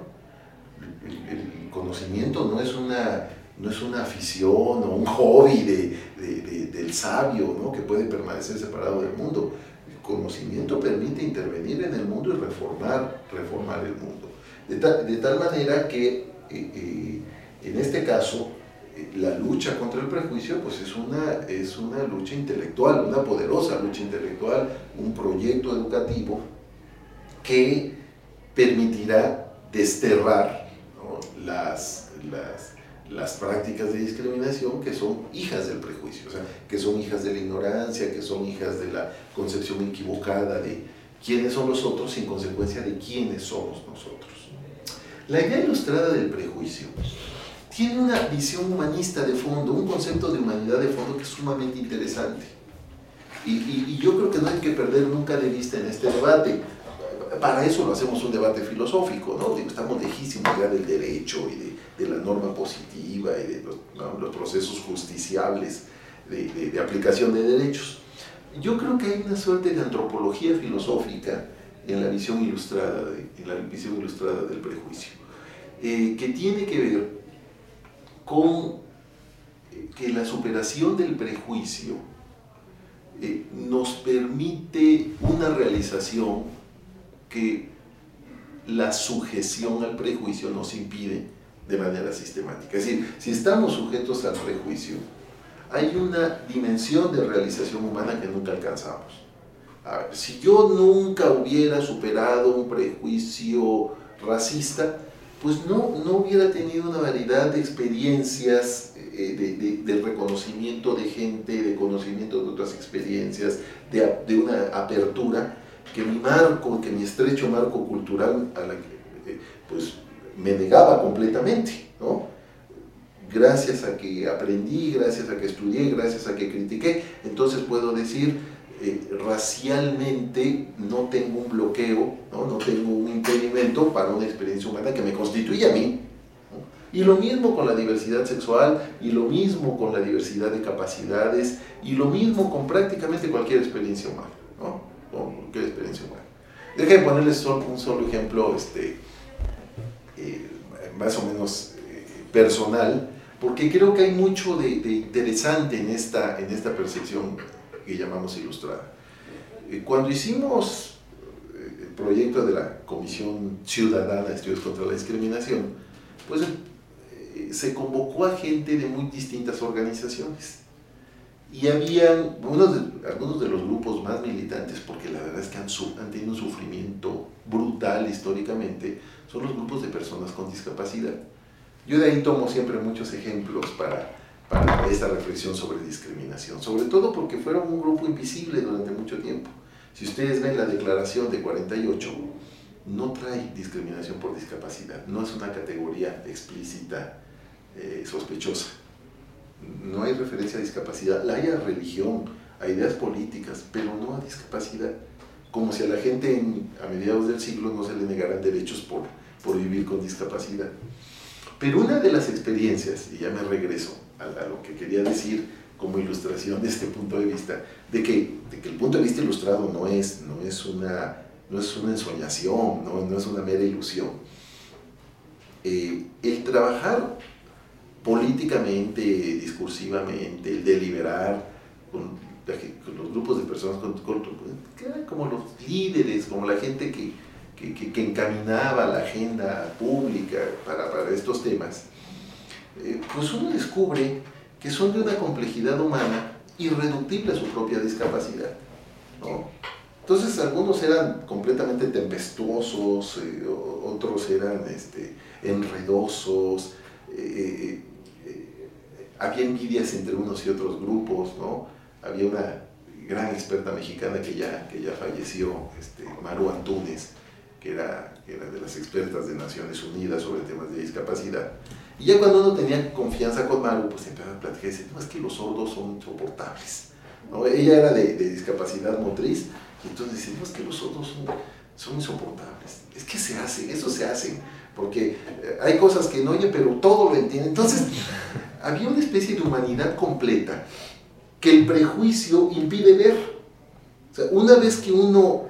El conocimiento no es una afición o un hobby del sabio, ¿no? Que puede permanecer separado del mundo. El conocimiento permite intervenir en el mundo y reformar el mundo. De tal manera que en este caso la lucha contra el prejuicio pues es una lucha intelectual, una poderosa lucha intelectual, un proyecto educativo que permitirá desterrar, ¿no? las prácticas de discriminación que son hijas del prejuicio, o sea, que son hijas de la ignorancia, que son hijas de la concepción equivocada de quiénes son los otros y en consecuencia de quiénes somos nosotros. La idea ilustrada del prejuicio tiene una visión humanista de fondo, un concepto de humanidad de fondo que es sumamente interesante. Y yo creo que no hay que perder nunca de vista en este debate. Para eso lo hacemos un debate filosófico, ¿no? Estamos lejísimos ya del derecho y de la norma positiva y de los procesos justiciables de aplicación de derechos. Yo creo que hay una suerte de antropología filosófica en la visión ilustrada, del prejuicio, que tiene que ver con que la superación del prejuicio nos permite una realización que la sujeción al prejuicio nos impide de manera sistemática. Es decir, si estamos sujetos al prejuicio, hay una dimensión de realización humana que nunca alcanzamos. A ver, si yo nunca hubiera superado un prejuicio racista, pues no hubiera tenido una variedad de experiencias, de reconocimiento de gente, de conocimiento de otras experiencias, de una apertura, que mi estrecho marco cultural a la que, pues, me negaba completamente, ¿no? Gracias a que aprendí, gracias a que estudié, gracias a que critiqué, entonces puedo decir, racialmente no tengo un bloqueo, no tengo un impedimento para una experiencia humana que me constituye a mí, ¿no? Y lo mismo con la diversidad sexual, y lo mismo con la diversidad de capacidades, y lo mismo con prácticamente cualquier experiencia humana, ¿no? Con cualquier experiencia humana. Déjenme ponerles un solo ejemplo, más o menos personal, porque creo que hay mucho de interesante en esta percepción que llamamos ilustrada. Cuando hicimos el proyecto de la Comisión Ciudadana de Estudios contra la Discriminación, pues se convocó a gente de muy distintas organizaciones. Y habían algunos de los grupos más militantes, porque la verdad es que han tenido un sufrimiento brutal históricamente, son los grupos de personas con discapacidad. Yo de ahí tomo siempre muchos ejemplos para esta reflexión sobre discriminación, sobre todo porque fueron un grupo invisible durante mucho tiempo. Si ustedes ven la declaración de 48, no trae discriminación por discapacidad, no es una categoría explícita, sospechosa. No hay referencia a discapacidad, la hay a religión, a ideas políticas, pero no a discapacidad. Como si a la gente a mediados del siglo no se le negaran derechos por vivir con discapacidad. Pero una de las experiencias, y ya me regreso a lo que quería decir como ilustración de este punto de vista, de que el punto de vista ilustrado no es una ensoñación, no es una mera ilusión. El trabajar políticamente, discursivamente, el deliberar con los grupos de personas que eran como los líderes, como la gente que encaminaba la agenda pública para estos temas, pues uno descubre que son de una complejidad humana irreductible a su propia discapacidad, ¿no? Entonces algunos eran completamente tempestuosos, otros eran enredosos, había envidias entre unos y otros grupos, ¿no? Había una gran experta mexicana que ya falleció, Maru Antunes, que era de las expertas de Naciones Unidas sobre temas de discapacidad. Y ya cuando uno tenía confianza con Maru, pues empezaba a platicar y decía, no, es que los sordos son insoportables, ¿no? Ella era de discapacidad motriz, y entonces decía, no, es que los sordos son insoportables. Es que eso se hace, porque hay cosas que no oyen, pero todo lo entienden. Entonces, había una especie de humanidad completa que el prejuicio impide ver. O sea, una vez que uno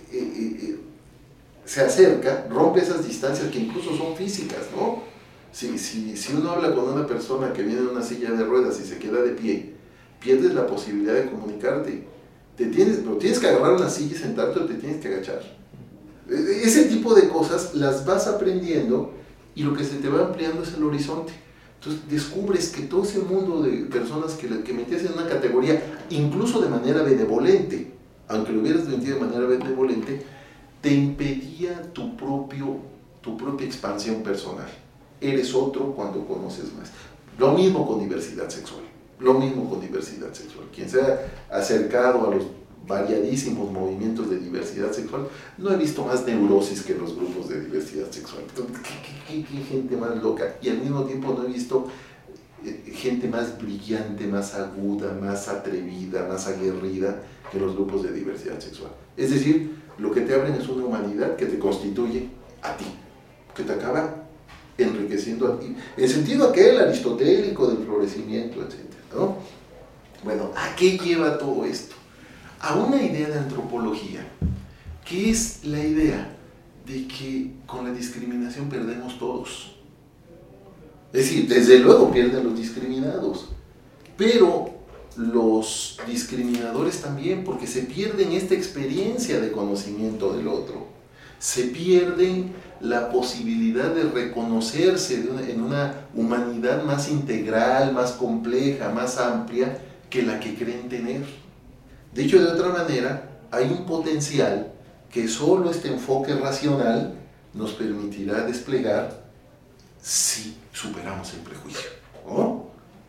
se acerca, rompe esas distancias que incluso son físicas, ¿no? Si uno habla con una persona que viene en una silla de ruedas y se queda de pie, pierdes la posibilidad de comunicarte. Pero tienes que agarrar una silla y sentarte o te tienes que agachar. Ese tipo de cosas las vas aprendiendo y lo que se te va ampliando es el horizonte. Entonces descubres que todo ese mundo de personas que metías en una categoría, incluso de manera benevolente, aunque lo hubieras metido de manera benevolente, te impedía tu propia expansión personal. Eres otro cuando conoces más. Lo mismo con diversidad sexual. Quien se ha acercado a los variadísimos movimientos de diversidad sexual, no he visto más neurosis que los grupos de diversidad sexual. ¿Qué gente más loca? Y al mismo tiempo no he visto gente más brillante, más aguda, más atrevida, más aguerrida que los grupos de diversidad sexual. Es decir, lo que te abren es una humanidad que te constituye a ti, que te acaba enriqueciendo a ti, en sentido aquel aristotélico del florecimiento, etc., ¿no? Bueno, ¿a qué lleva todo esto? A una idea de antropología, que es la idea de que con la discriminación perdemos todos. Es decir, desde luego pierden los discriminados, pero los discriminadores también, porque se pierden esta experiencia de conocimiento del otro, se pierden la posibilidad de reconocerse en una humanidad más integral, más compleja, más amplia que la que creen tener. Dicho de otra manera, hay un potencial que solo este enfoque racional nos permitirá desplegar si superamos el prejuicio, ¿no?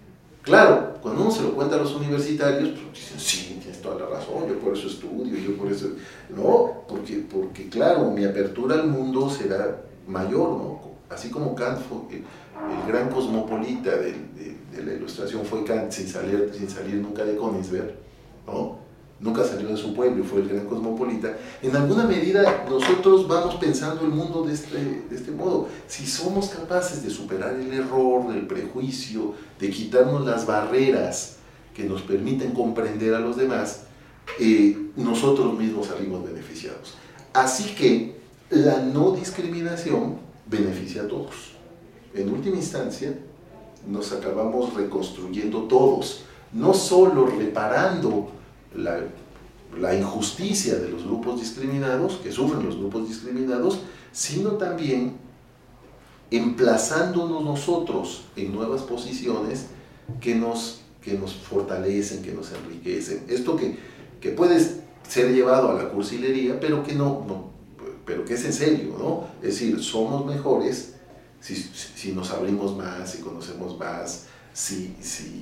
Claro, cuando uno se lo cuenta a los universitarios, pues dicen, sí, tienes toda la razón, yo por eso estudio, yo por eso... No, porque claro, mi apertura al mundo será mayor, ¿no? Así como Kant fue el gran cosmopolita de la Ilustración fue Kant, sin salir nunca de Königsberg, ¿no? Nunca salió de su pueblo y fue el gran cosmopolita. En alguna medida nosotros vamos pensando el mundo de este modo. Si somos capaces de superar el error, el prejuicio, de quitarnos las barreras que nos permiten comprender a los demás, nosotros mismos salimos beneficiados. Así que la no discriminación beneficia a todos. En última instancia, nos acabamos reconstruyendo todos, no solo reparando la injusticia de los grupos discriminados, que sufren los grupos discriminados, sino también emplazándonos nosotros en nuevas posiciones que nos fortalecen, que nos enriquecen. Esto que puede ser llevado a la cursilería, pero que pero que es en serio, ¿no? Es decir, somos mejores si nos abrimos más, si conocemos más, si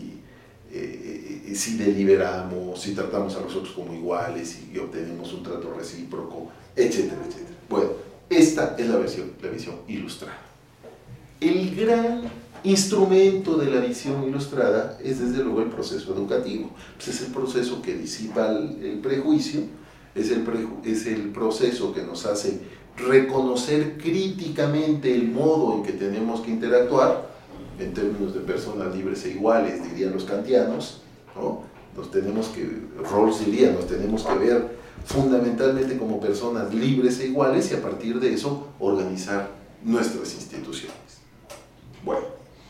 deliberamos, si tratamos a los otros como iguales y obtenemos un trato recíproco, etcétera, etcétera. Bueno, esta es la visión ilustrada. El gran instrumento de la visión ilustrada es desde luego el proceso educativo. Pues es el proceso que disipa el prejuicio, es el proceso que nos hace reconocer críticamente el modo en que tenemos que interactuar, en términos de personas libres e iguales, dirían los kantianos, ¿no? Rawls diría, nos tenemos que ver fundamentalmente como personas libres e iguales y a partir de eso organizar nuestras instituciones. Bueno,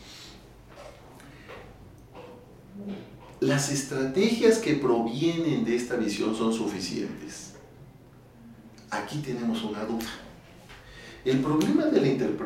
las estrategias que provienen de esta visión son suficientes. Aquí tenemos una duda. El problema de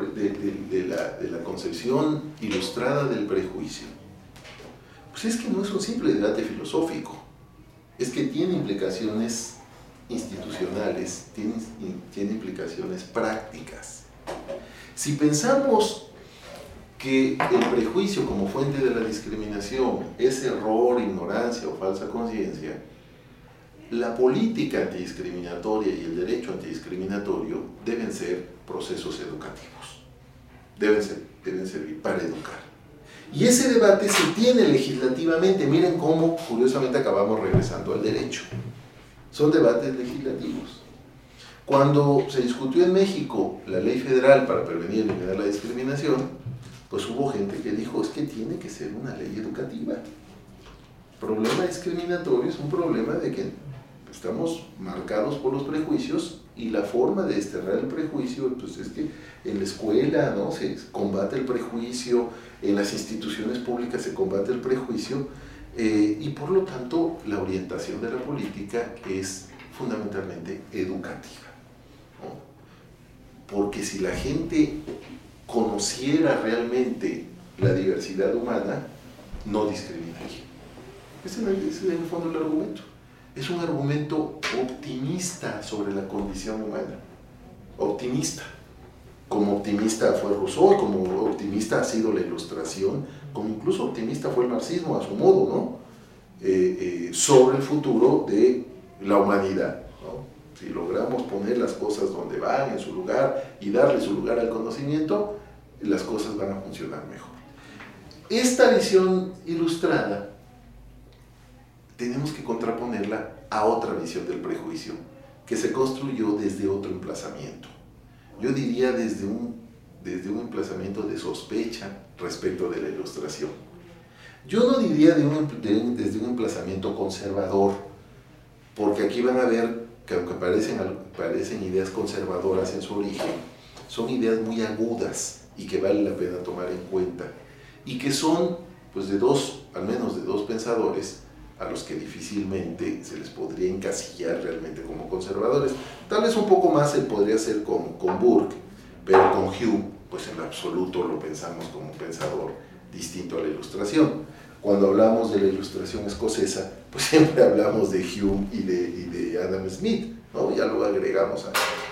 la concepción ilustrada del prejuicio, pues es que no es un simple debate filosófico, es que tiene implicaciones institucionales, tiene implicaciones prácticas. Si pensamos que el prejuicio como fuente de la discriminación es error, ignorancia o falsa conciencia, la política antidiscriminatoria y el derecho antidiscriminatorio deben ser procesos educativos, deben servir para educar. Y ese debate se tiene legislativamente. Miren cómo, curiosamente, acabamos regresando al derecho. Son debates legislativos. Cuando se discutió en México la ley federal para prevenir y eliminar la discriminación, pues hubo gente que dijo, es que tiene que ser una ley educativa. El problema discriminatorio es un problema de que estamos marcados por los prejuicios y la forma de desterrar el prejuicio pues es que en la escuela, ¿no?, se combate el prejuicio, en las instituciones públicas se combate el prejuicio y por lo tanto la orientación de la política es fundamentalmente educativa, ¿no? Porque si la gente conociera realmente la diversidad humana, no discriminaría. Ese es en el fondo el argumento. Es un argumento optimista sobre la condición humana. Optimista. Como optimista fue Rousseau, como optimista ha sido la Ilustración, como incluso optimista fue el marxismo a su modo, ¿no? Sobre el futuro de la humanidad, ¿no? Si logramos poner las cosas donde van, en su lugar, y darle su lugar al conocimiento, las cosas van a funcionar mejor. Esta visión ilustrada tenemos que contraponerla a otra visión del prejuicio que se construyó desde otro emplazamiento. Yo diría desde un emplazamiento de sospecha respecto de la Ilustración. Yo no diría desde un emplazamiento conservador, porque aquí van a ver que aunque parecen ideas conservadoras en su origen, son ideas muy agudas y que vale la pena tomar en cuenta, y que son pues al menos de dos pensadores a los que difícilmente se les podría encasillar realmente como conservadores. Tal vez un poco más se podría hacer con Burke, pero con Hume, pues en absoluto lo pensamos como un pensador distinto a la Ilustración. Cuando hablamos de la Ilustración escocesa, pues siempre hablamos de Hume y de Adam Smith, ¿no? Ya lo agregamos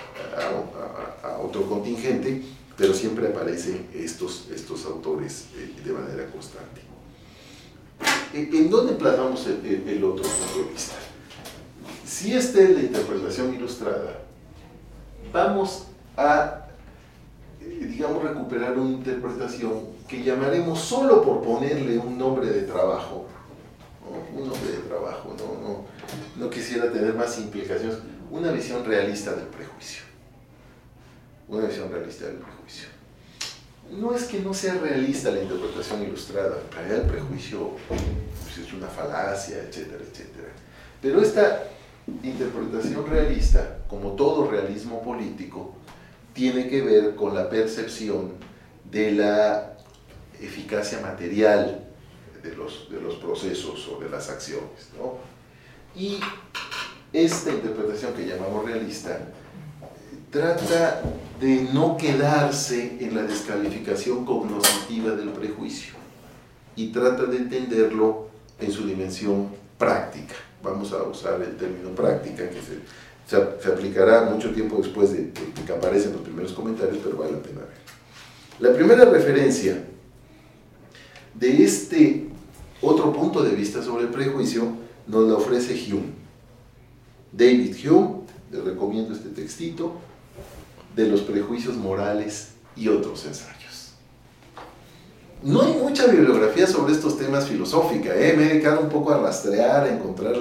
a otro contingente, pero siempre aparecen estos autores de manera constante. ¿En dónde plasmamos el otro punto de vista? Si esta es la interpretación ilustrada, vamos a, digamos, recuperar una interpretación que llamaremos, solo por ponerle un nombre de trabajo, ¿no? Un nombre de trabajo, no quisiera tener más implicaciones, una visión realista del prejuicio. Una visión realista del prejuicio. No es que no sea realista la interpretación ilustrada, en realidad el prejuicio pues, es una falacia, etcétera, etcétera. Pero esta interpretación realista, como todo realismo político, tiene que ver con la percepción de la eficacia material de los procesos o de las acciones, ¿no? Y esta interpretación que llamamos realista trata de no quedarse en la descalificación cognoscitiva del prejuicio y trata de entenderlo en su dimensión práctica. Vamos a usar el término práctica, que se aplicará mucho tiempo después de que aparecen los primeros comentarios, pero vale la pena ver. La primera referencia de este otro punto de vista sobre el prejuicio nos la ofrece Hume. David Hume, les recomiendo este textito, de los prejuicios morales y otros ensayos. No hay mucha bibliografía sobre estos temas filosófica, me he dedicado un poco a rastrear, a encontrar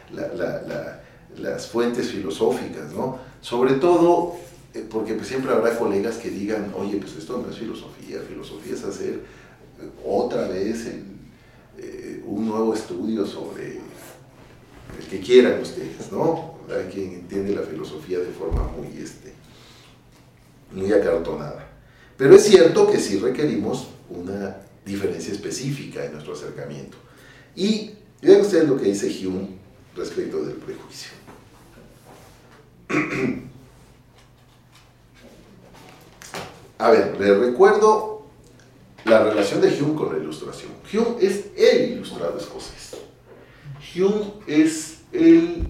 las fuentes filosóficas, ¿no? Sobre todo porque pues, siempre habrá colegas que digan, oye, pues esto no es filosofía, filosofía es hacer otra vez un nuevo estudio sobre el que quieran ustedes, ¿no? Hay quien entiende la filosofía de forma muy acartonada. Pero es cierto que sí requerimos una diferencia específica en nuestro acercamiento. Y vean ustedes lo que dice Hume respecto del prejuicio. A ver, les recuerdo la relación de Hume con la ilustración. Hume es el ilustrado escocés. Hume es el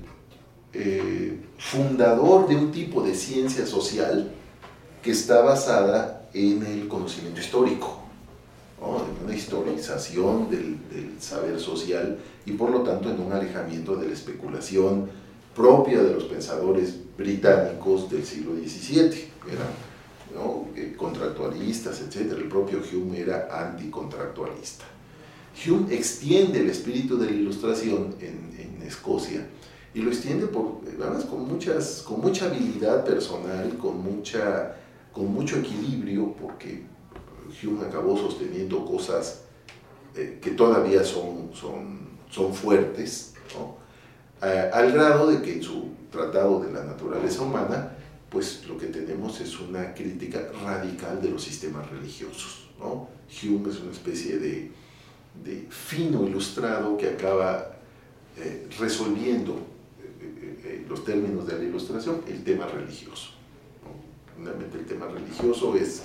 fundador de un tipo de ciencia social que está basada en el conocimiento histórico, ¿no? En una historización del saber social y por lo tanto en un alejamiento de la especulación propia de los pensadores británicos del siglo XVII. Eran, ¿no?, contractualistas, etc. El propio Hume era anticontractualista. Hume extiende el espíritu de la ilustración en Escocia y lo extiende además con mucha habilidad personal, con mucho equilibrio, porque Hume acabó sosteniendo cosas que todavía son fuertes, ¿no? Al grado de que en su Tratado de la Naturaleza Humana, pues lo que tenemos es una crítica radical de los sistemas religiosos, ¿no? Hume es una especie de fino ilustrado que acaba resolviendo los términos de la ilustración, el tema religioso, ¿no? Finalmente el tema religioso es,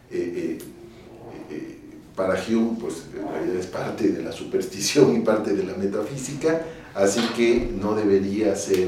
para Hume, pues en realidad es parte de la superstición y parte de la metafísica, así que no debería ser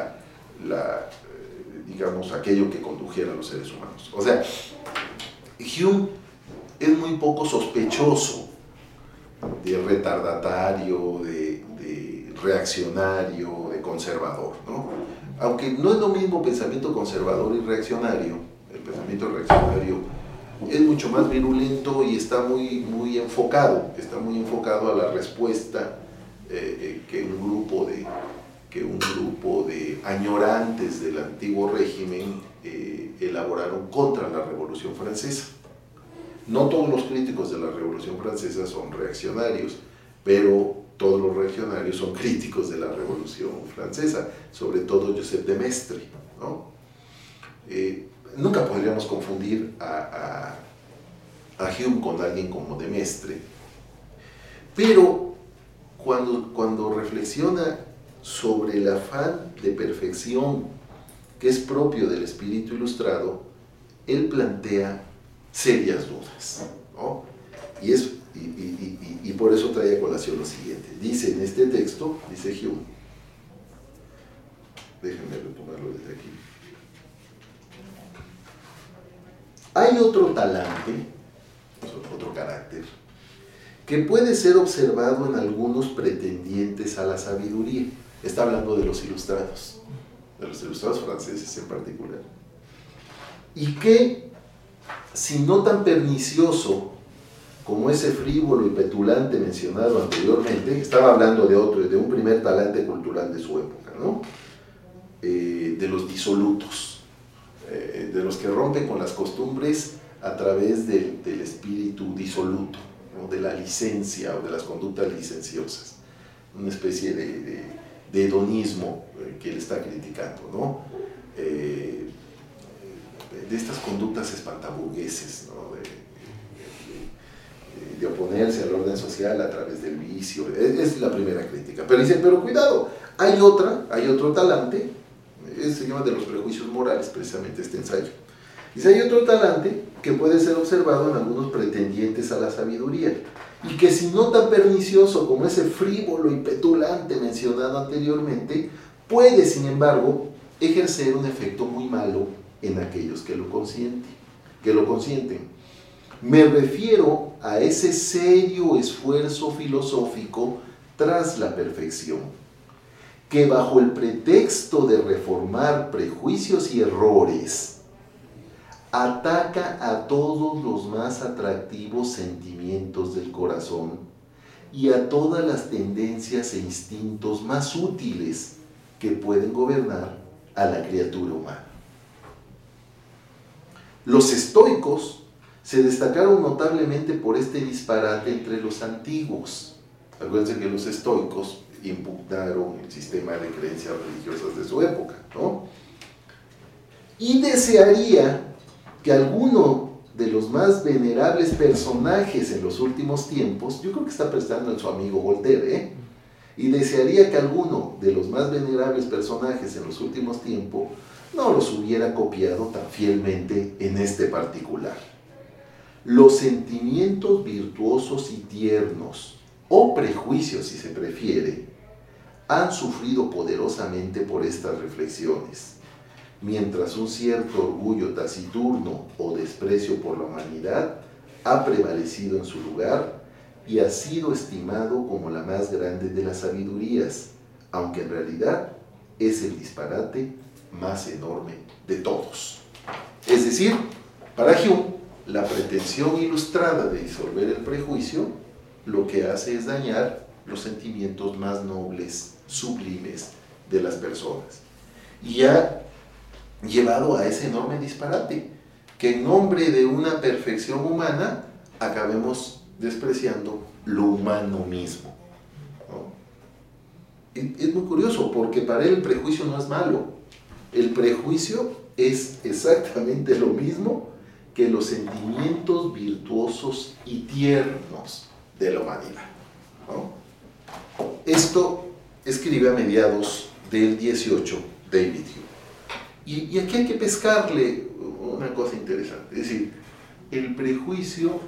digamos, aquello que condujera a los seres humanos. O sea, Hume es muy poco sospechoso de retardatario, de reaccionario, de conservador, ¿no? Aunque no es lo mismo pensamiento conservador y reaccionario, el pensamiento reaccionario es mucho más virulento y está muy enfocado a la respuesta que un grupo de añorantes del antiguo régimen elaboraron contra la Revolución Francesa. No todos los críticos de la Revolución Francesa son reaccionarios, pero todos los reaccionarios son críticos de la Revolución Francesa, sobre todo Joseph de Maistre, ¿no? Nunca podríamos confundir a Hume con alguien como de Maistre, pero cuando reflexiona sobre el afán de perfección que es propio del espíritu ilustrado, él plantea serias dudas, ¿no? Y por eso trae a colación lo siguiente. Dice en este texto, dice Hume, déjenme retomarlo desde aquí. Hay otro talante, otro carácter, que puede ser observado en algunos pretendientes a la sabiduría. Está hablando de los ilustrados franceses en particular. Y que, si no tan pernicioso como ese frívolo y petulante mencionado anteriormente, estaba hablando de un primer talante cultural de su época, ¿no? De los disolutos, de los que rompen con las costumbres a través del espíritu disoluto, ¿no? De la licencia o de las conductas licenciosas, una especie de hedonismo que él está criticando, ¿no? De estas conductas espantaburgueses, ¿no? De oponerse al orden social a través del vicio. Es la primera crítica. Pero dice, pero cuidado, hay otro talante, se llama de los prejuicios morales, precisamente este ensayo. Dice, hay otro talante que puede ser observado en algunos pretendientes a la sabiduría, y que si no tan pernicioso como ese frívolo y petulante mencionado anteriormente, puede, sin embargo, ejercer un efecto muy malo en aquellos que lo consienten. Me refiero a ese serio esfuerzo filosófico tras la perfección, que bajo el pretexto de reformar prejuicios y errores, ataca a todos los más atractivos sentimientos del corazón y a todas las tendencias e instintos más útiles que pueden gobernar a la criatura humana. Los estoicos se destacaron notablemente por este disparate entre los antiguos. Acuérdense que los estoicos impugnaron el sistema de creencias religiosas de su época, ¿no? Y desearía que alguno de los más venerables personajes en los últimos tiempos, yo creo que está prestando en su amigo Voltaire, y desearía que alguno de los más venerables personajes en los últimos tiempos no los hubiera copiado tan fielmente en este particular. Los sentimientos virtuosos y tiernos, o prejuicios si se prefiere, han sufrido poderosamente por estas reflexiones, mientras un cierto orgullo taciturno o desprecio por la humanidad ha prevalecido en su lugar y ha sido estimado como la más grande de las sabidurías, aunque en realidad es el disparate más enorme de todos. Es decir, para Hume, la pretensión ilustrada de disolver el prejuicio lo que hace es dañar los sentimientos más nobles, sublimes de las personas. Y ha llevado a ese enorme disparate, que en nombre de una perfección humana acabemos despreciando lo humano mismo, ¿no? Es muy curioso, porque para él el prejuicio no es malo. El prejuicio es exactamente lo mismo que los sentimientos virtuosos y tiernos de la humanidad, ¿no? Esto escribe a mediados del 18 David Hume. Y aquí hay que pescarle una cosa interesante, es decir, el prejuicio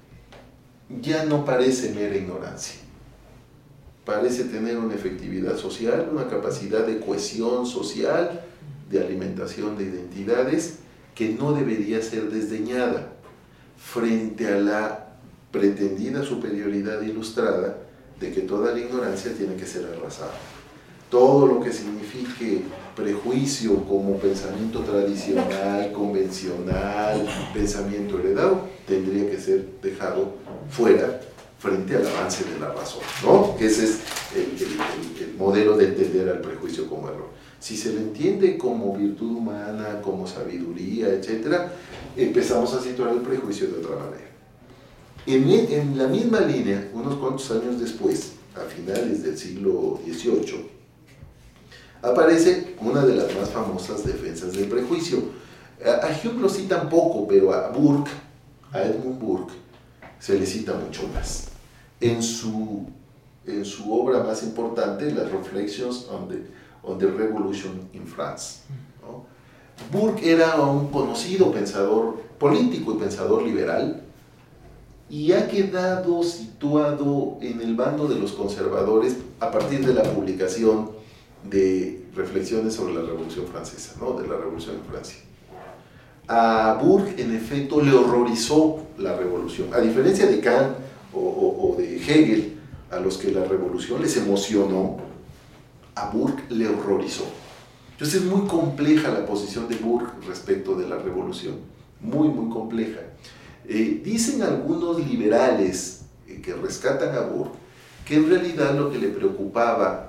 ya no parece mera ignorancia, parece tener una efectividad social, una capacidad de cohesión social, de alimentación de identidades, que no debería ser desdeñada frente a la pretendida superioridad ilustrada de que toda la ignorancia tiene que ser arrasada. Todo lo que signifique prejuicio como pensamiento tradicional, convencional, pensamiento heredado, tendría que ser dejado fuera frente al avance de la razón, ¿no? Que ese es el modelo de entender al prejuicio como error. Si se le entiende como virtud humana, como sabiduría, etc., empezamos a situar el prejuicio de otra manera. En la misma línea, unos cuantos años después, a finales del siglo XVIII, aparece una de las más famosas defensas del prejuicio. A Hume lo citan poco, pero a Edmund Burke, se le cita mucho más. En su obra más importante, las Reflections on the Revolution in France, ¿no? Burke era un conocido pensador político y pensador liberal, y ha quedado situado en el bando de los conservadores a partir de la publicación de Reflexiones sobre la Revolución Francesa, ¿no? De la Revolución en Francia. A Burke, en efecto, le horrorizó la revolución. A diferencia de Kant o de Hegel, a los que la revolución les emocionó, a Burke le horrorizó. Entonces es muy compleja la posición de Burke respecto de la revolución, muy, muy compleja. Dicen algunos liberales que rescatan a Burke que en realidad lo que le preocupaba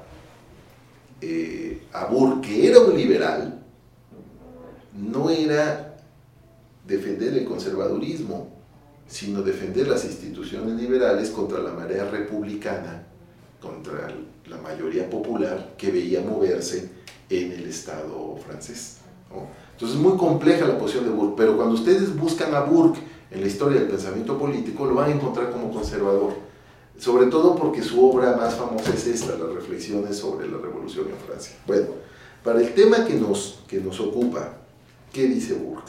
a Burke, que era un liberal, no era defender el conservadurismo, sino defender las instituciones liberales contra la marea republicana, contra la mayoría popular que veía moverse en el Estado francés, ¿no? Entonces es muy compleja la posición de Burke, pero cuando ustedes buscan a Burke en la historia del pensamiento político, lo van a encontrar como conservador, sobre todo porque su obra más famosa es esta, las reflexiones sobre la revolución en Francia. Bueno, para el tema que nos ocupa, ¿qué dice Burke?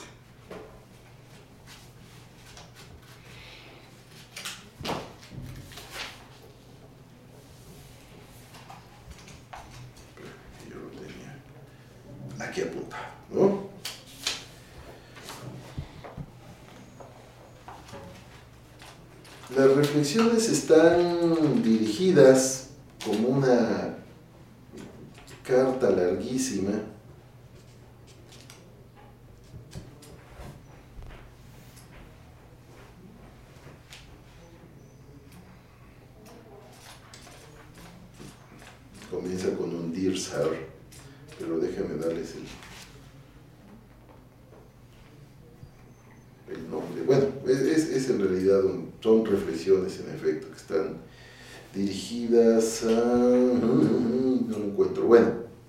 Yo lo tenía aquí apuntado, ¿no? Las reflexiones están dirigidas como una carta larguísima comienza con un Dear Sir, pero déjenme darles el nombre. Bueno, es en realidad son reflexiones en efecto que están dirigidas a... no lo encuentro. Bueno,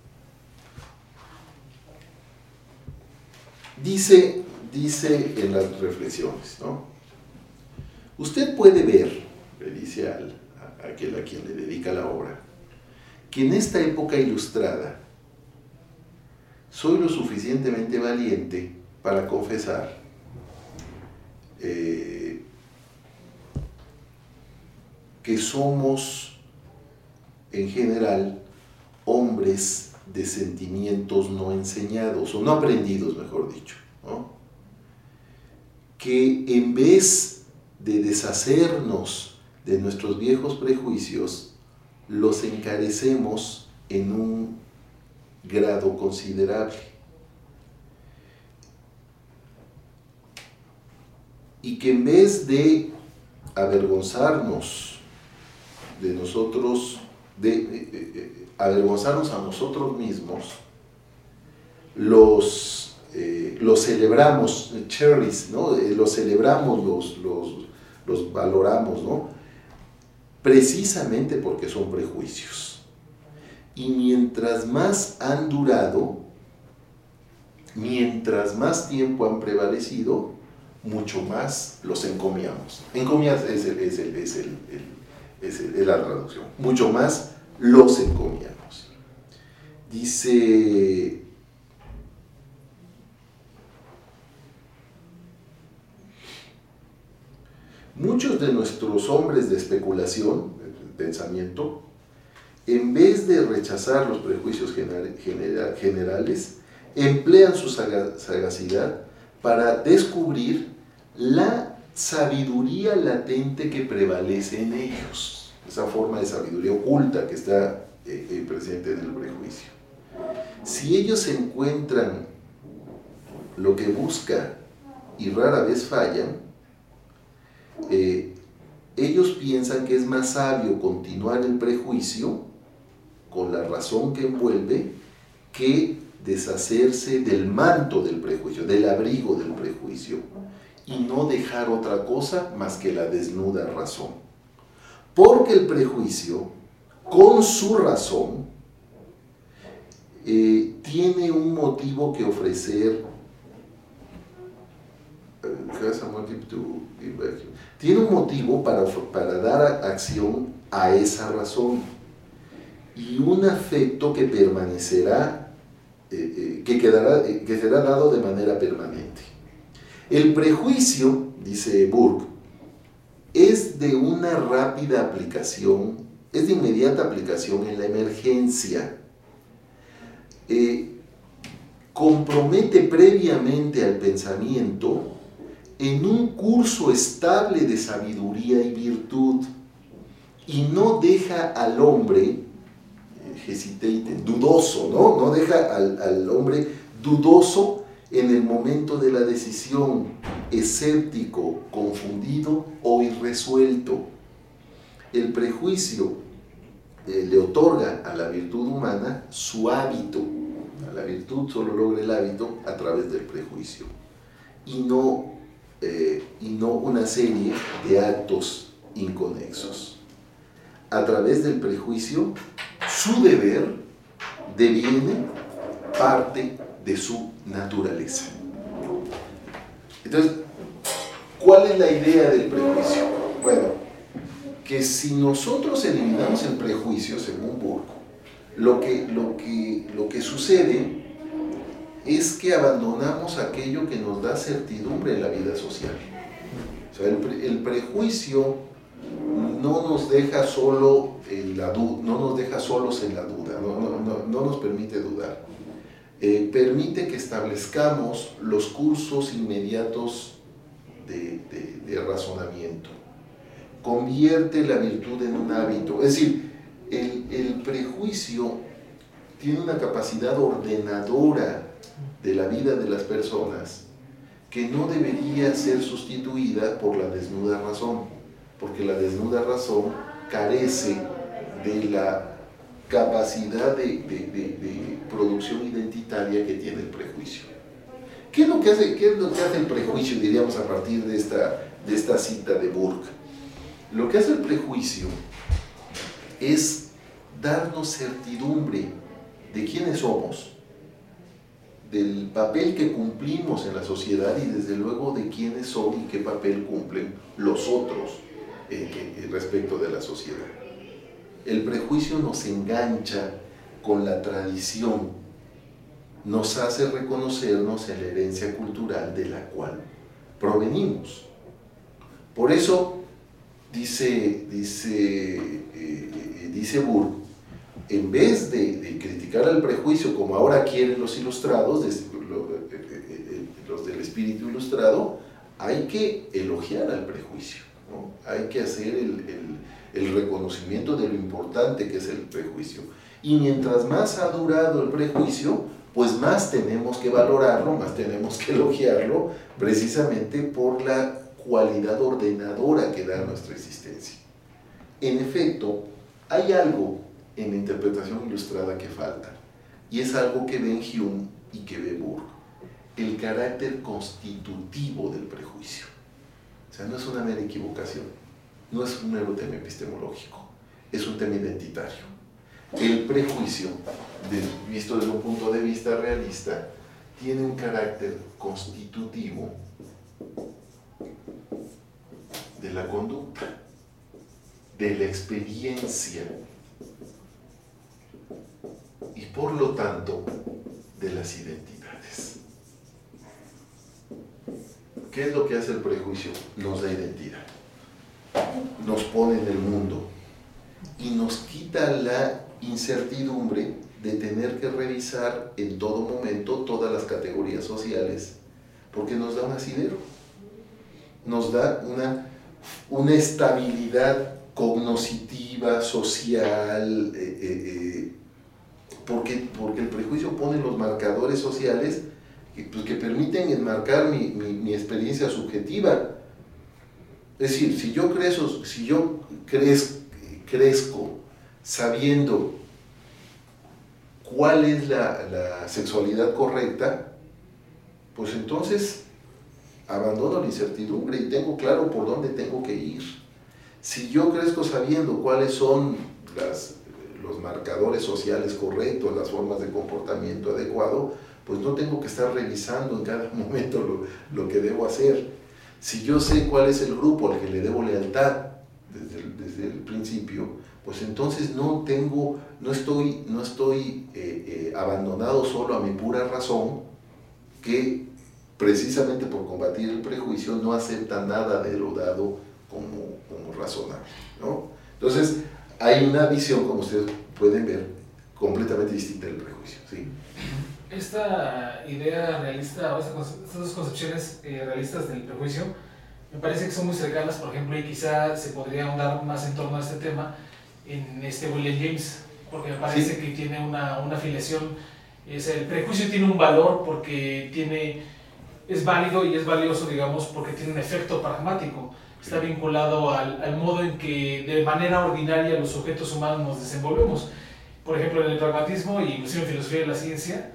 dice en las reflexiones, ¿no? Usted puede ver, le dice a aquel a quien le dedica la obra, que en esta época ilustrada soy lo suficientemente valiente para confesar que somos en general hombres de sentimientos no enseñados, o no aprendidos, mejor dicho, ¿no? Que en vez de deshacernos de nuestros viejos prejuicios, los encarecemos en un grado considerable. Y que en vez de avergonzarnos de nosotros, avergonzarnos a nosotros mismos, los celebramos, cherish, ¿no? Los celebramos, los valoramos, ¿no? Precisamente porque son prejuicios. Y mientras más han durado, mientras más tiempo han prevalecido, mucho más los encomiamos. Encomias es la traducción. Mucho más los encomiamos. Dice... Muchos de nuestros hombres de especulación, pensamiento, en vez de rechazar los prejuicios generales, emplean su sagacidad para descubrir la sabiduría latente que prevalece en ellos, esa forma de sabiduría oculta que está presente en el prejuicio. Si ellos encuentran lo que buscan y rara vez fallan, ellos piensan que es más sabio continuar el prejuicio con la razón que envuelve que deshacerse del manto del prejuicio, del abrigo del prejuicio, y no dejar otra cosa más que la desnuda razón. Porque el prejuicio, con su razón, tiene un motivo que ofrecer, tiene un motivo para dar acción a esa razón y un afecto que permanecerá, que será dado de manera permanente. El prejuicio, dice Burke, es de una rápida aplicación, es de inmediata aplicación en la emergencia. Compromete previamente al pensamiento en un curso estable de sabiduría y virtud, y no deja al hombre, dudoso, ¿no? No deja al hombre dudoso en el momento de la decisión, escéptico, confundido o irresuelto. El prejuicio le otorga a la virtud humana su hábito. A la virtud solo logra el hábito a través del prejuicio, y no una serie de actos inconexos. A través del prejuicio, su deber deviene parte de su naturaleza. Entonces, ¿cuál es la idea del prejuicio? Bueno, que si nosotros eliminamos el prejuicio, según Burke, lo que sucede es que abandonamos aquello que nos da certidumbre en la vida social. O sea, el prejuicio no nos deja solos en la duda, no nos permite dudar. Permite que establezcamos los cursos inmediatos de razonamiento. Convierte la virtud en un hábito. Es decir, el prejuicio tiene una capacidad ordenadora de la vida de las personas que no debería ser sustituida por la desnuda razón, porque la desnuda razón carece de la capacidad de producción identitaria que tiene el prejuicio. ¿Qué es lo que hace el prejuicio, diríamos, a partir de esta cita de Burke? Lo que hace el prejuicio es darnos certidumbre de quiénes somos, del papel que cumplimos en la sociedad y desde luego de quiénes son y qué papel cumplen los otros respecto de la sociedad. El prejuicio nos engancha con la tradición, nos hace reconocernos en la herencia cultural de la cual provenimos. Por eso dice Burke, en vez de criticar al prejuicio como ahora quieren los ilustrados, los del espíritu ilustrado, hay que elogiar al prejuicio, ¿no? Hay que hacer el reconocimiento de lo importante que es el prejuicio. Y mientras más ha durado el prejuicio, pues más tenemos que valorarlo, más tenemos que elogiarlo, precisamente por la cualidad ordenadora que da a nuestra existencia. En efecto, hay algo en la interpretación ilustrada que falta, y es algo que ven Hume y que ve Burke: el carácter constitutivo del prejuicio. O sea, no es una mera equivocación, no es un mero tema epistemológico, es un tema identitario. El prejuicio, visto desde un punto de vista realista, tiene un carácter constitutivo de la conducta, de la experiencia y por lo tanto de las identidades. ¿Qué es lo que hace el prejuicio? Nos da identidad, nos pone en el mundo y nos quita la incertidumbre de tener que revisar en todo momento todas las categorías sociales, porque nos da un asidero, nos da una estabilidad cognoscitiva, social, porque el prejuicio pone los marcadores sociales que permiten enmarcar mi experiencia subjetiva. Es decir, si yo crezco sabiendo cuál es la sexualidad correcta, pues entonces abandono la incertidumbre y tengo claro por dónde tengo que ir. Si yo crezco sabiendo cuáles son los marcadores sociales correctos, las formas de comportamiento adecuado, pues no tengo que estar revisando en cada momento lo que debo hacer. Si yo sé cuál es el grupo al que le debo lealtad desde el principio, pues entonces no estoy abandonado solo a mi pura razón, que precisamente por combatir el prejuicio no acepta nada de lo dado como razonable, ¿no? Entonces hay una visión, como ustedes pueden ver, completamente distinta del prejuicio, ¿sí? Esta idea realista, o estas dos concepciones realistas del prejuicio, me parece que son muy cercanas, por ejemplo, y quizá se podría ahondar más en torno a este tema en William James, porque me parece que tiene una afiliación. El prejuicio tiene un valor porque es válido y es valioso, digamos, porque tiene un efecto pragmático. Está vinculado al modo en que de manera ordinaria los sujetos humanos nos desenvolvemos. Por ejemplo, en el pragmatismo y inclusive en filosofía de la ciencia,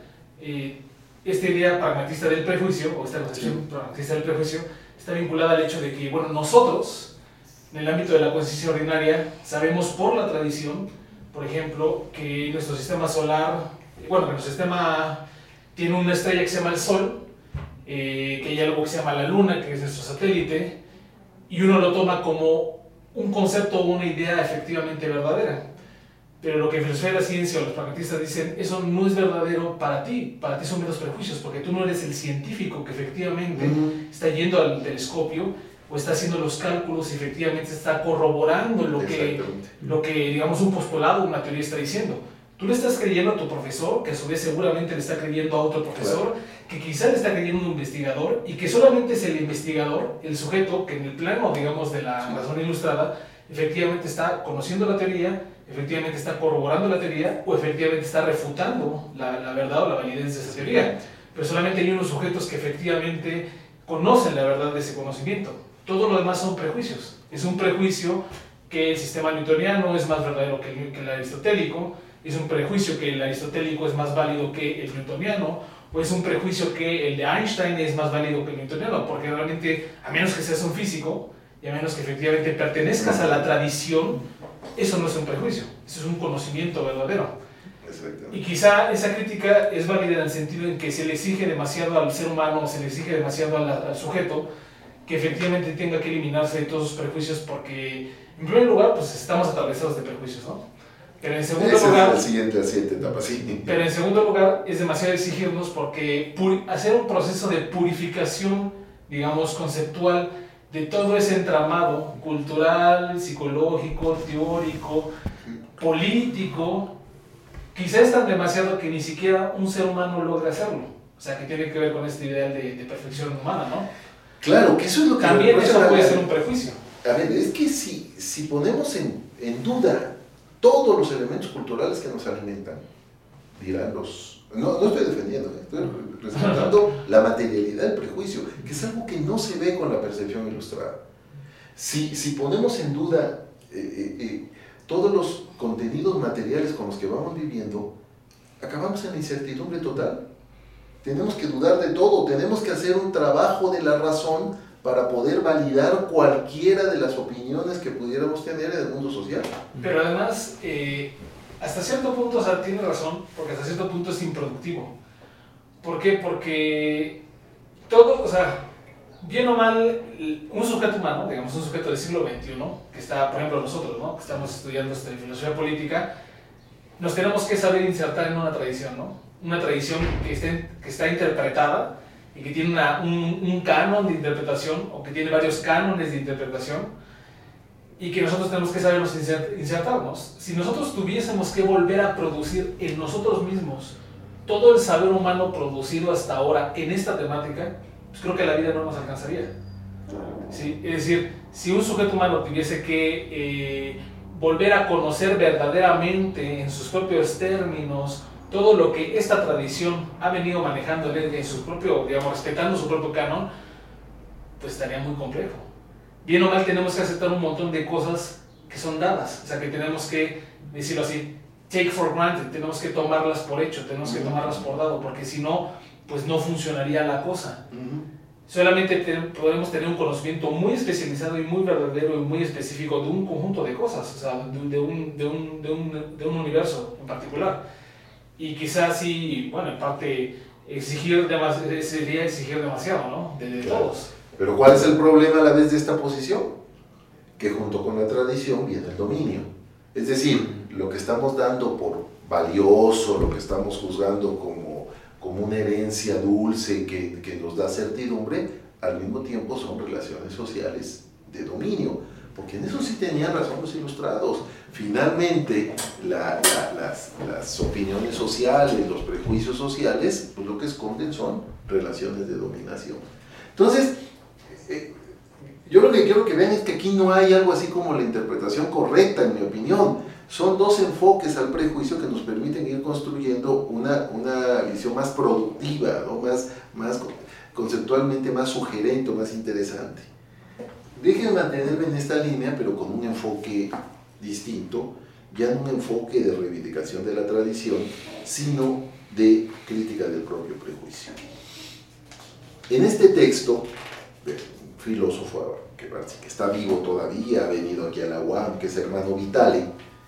esta idea pragmatista del prejuicio, o esta concepción pragmatista del prejuicio, está vinculada al hecho de que, bueno, nosotros, en el ámbito de la conciencia ordinaria, sabemos por la tradición, por ejemplo, que nuestro sistema solar, bueno, que nuestro sistema tiene una estrella que se llama el Sol, que hay algo que se llama la Luna, que es nuestro satélite, y uno lo toma como un concepto o una idea efectivamente verdadera. Pero lo que en filosofía de la ciencia o los pragmatistas dicen, eso no es verdadero para ti son meros prejuicios, porque tú no eres el científico que efectivamente está yendo al telescopio o está haciendo los cálculos y efectivamente está corroborando lo que digamos, un postulado, una teoría está diciendo. Tú le estás creyendo a tu profesor, que a su vez seguramente le está creyendo a otro profesor, que quizá le está creyendo a un investigador, y que solamente es el investigador, el sujeto, que en el plano, digamos, de la razón ilustrada, efectivamente está conociendo la teoría, efectivamente está corroborando la teoría, o efectivamente está refutando la verdad o la validez de esa teoría. Pero solamente hay unos sujetos que efectivamente conocen la verdad de ese conocimiento. Todo lo demás son prejuicios. Es un prejuicio que el sistema newtoniano es más verdadero que el aristotélico, es un prejuicio que el aristotélico es más válido que el newtoniano, o es un prejuicio que el de Einstein es más válido que el newtoniano, porque realmente, a menos que seas un físico, y a menos que efectivamente pertenezcas a la tradición, eso no es un prejuicio, eso es un conocimiento verdadero. Y quizá esa crítica es válida en el sentido en que se le exige demasiado al ser humano, se le exige demasiado al sujeto, que efectivamente tenga que eliminarse de todos sus prejuicios, porque en primer lugar pues estamos atravesados de prejuicios, ¿no? Pero en segundo lugar, es la siguiente etapa, sí. Pero en segundo lugar es demasiado exigirnos, porque hacer un proceso de purificación, digamos, conceptual de todo ese entramado cultural, psicológico, teórico, político, quizás es tan demasiado que ni siquiera un ser humano logra hacerlo. O sea, que tiene que ver con este ideal de perfección humana, ¿no? Claro, que eso es lo que... También eso puede ser un prejuicio. A ver, es que si ponemos en duda todos los elementos culturales que nos alimentan, dirán los... No estoy defendiendo, estoy respetando la materialidad del prejuicio, que es algo que no se ve con la percepción ilustrada. Si ponemos en duda todos los contenidos materiales con los que vamos viviendo, acabamos en la incertidumbre total. Tenemos que dudar de todo, tenemos que hacer un trabajo de la razón para poder validar cualquiera de las opiniones que pudiéramos tener en el mundo social. Pero además, hasta cierto punto, o sea, tiene razón, porque hasta cierto punto es improductivo. ¿Por qué? Porque todo, o sea, bien o mal, un sujeto humano, digamos un sujeto del siglo XXI, que está, por ejemplo, nosotros, ¿no?, que estamos estudiando filosofía política, nos tenemos que saber insertar en una tradición, ¿no? Una tradición que está interpretada y que tiene un canon de interpretación, o que tiene varios cánones de interpretación, y que nosotros tenemos que sabernos insertarnos. Si nosotros tuviésemos que volver a producir en nosotros mismos todo el saber humano producido hasta ahora en esta temática, pues creo que la vida no nos alcanzaría. ¿Sí? Es decir, si un sujeto humano tuviese que volver a conocer verdaderamente en sus propios términos todo lo que esta tradición ha venido manejando en su propio, digamos, respetando su propio canon, pues estaría muy complejo. Bien o mal tenemos que aceptar un montón de cosas que son dadas, o sea, que tenemos que, decirlo así, take for granted, tenemos que tomarlas por hecho, tenemos que tomarlas por dado, porque si no, pues no funcionaría la cosa. Solamente podemos tener un conocimiento muy especializado y muy verdadero y muy específico de un conjunto de cosas, o sea, de un universo en particular. Y quizás sí, bueno, en parte sería exigir demasiado, ¿no? De todos. Pero ¿cuál es el problema a la vez de esta posición? Que junto con la tradición viene el dominio. Es decir, lo que estamos dando por valioso, lo que estamos juzgando como una herencia dulce que nos da certidumbre, al mismo tiempo son relaciones sociales de dominio. porque en eso sí tenían razón los ilustrados. Finalmente, las opiniones sociales, los prejuicios sociales, pues lo que esconden son relaciones de dominación. Entonces, yo lo que quiero que vean es que aquí no hay algo así como la interpretación correcta, en mi opinión. Son dos enfoques al prejuicio que nos permiten ir construyendo una visión más productiva, ¿no? más conceptualmente más sugerente, más interesante. Déjenme mantenerme en esta línea, pero con un enfoque distinto, ya no un enfoque de reivindicación de la tradición, sino de crítica del propio prejuicio. En este texto, un filósofo que parece que está vivo todavía, ha venido aquí a la UAM, que es Hermano Vitale,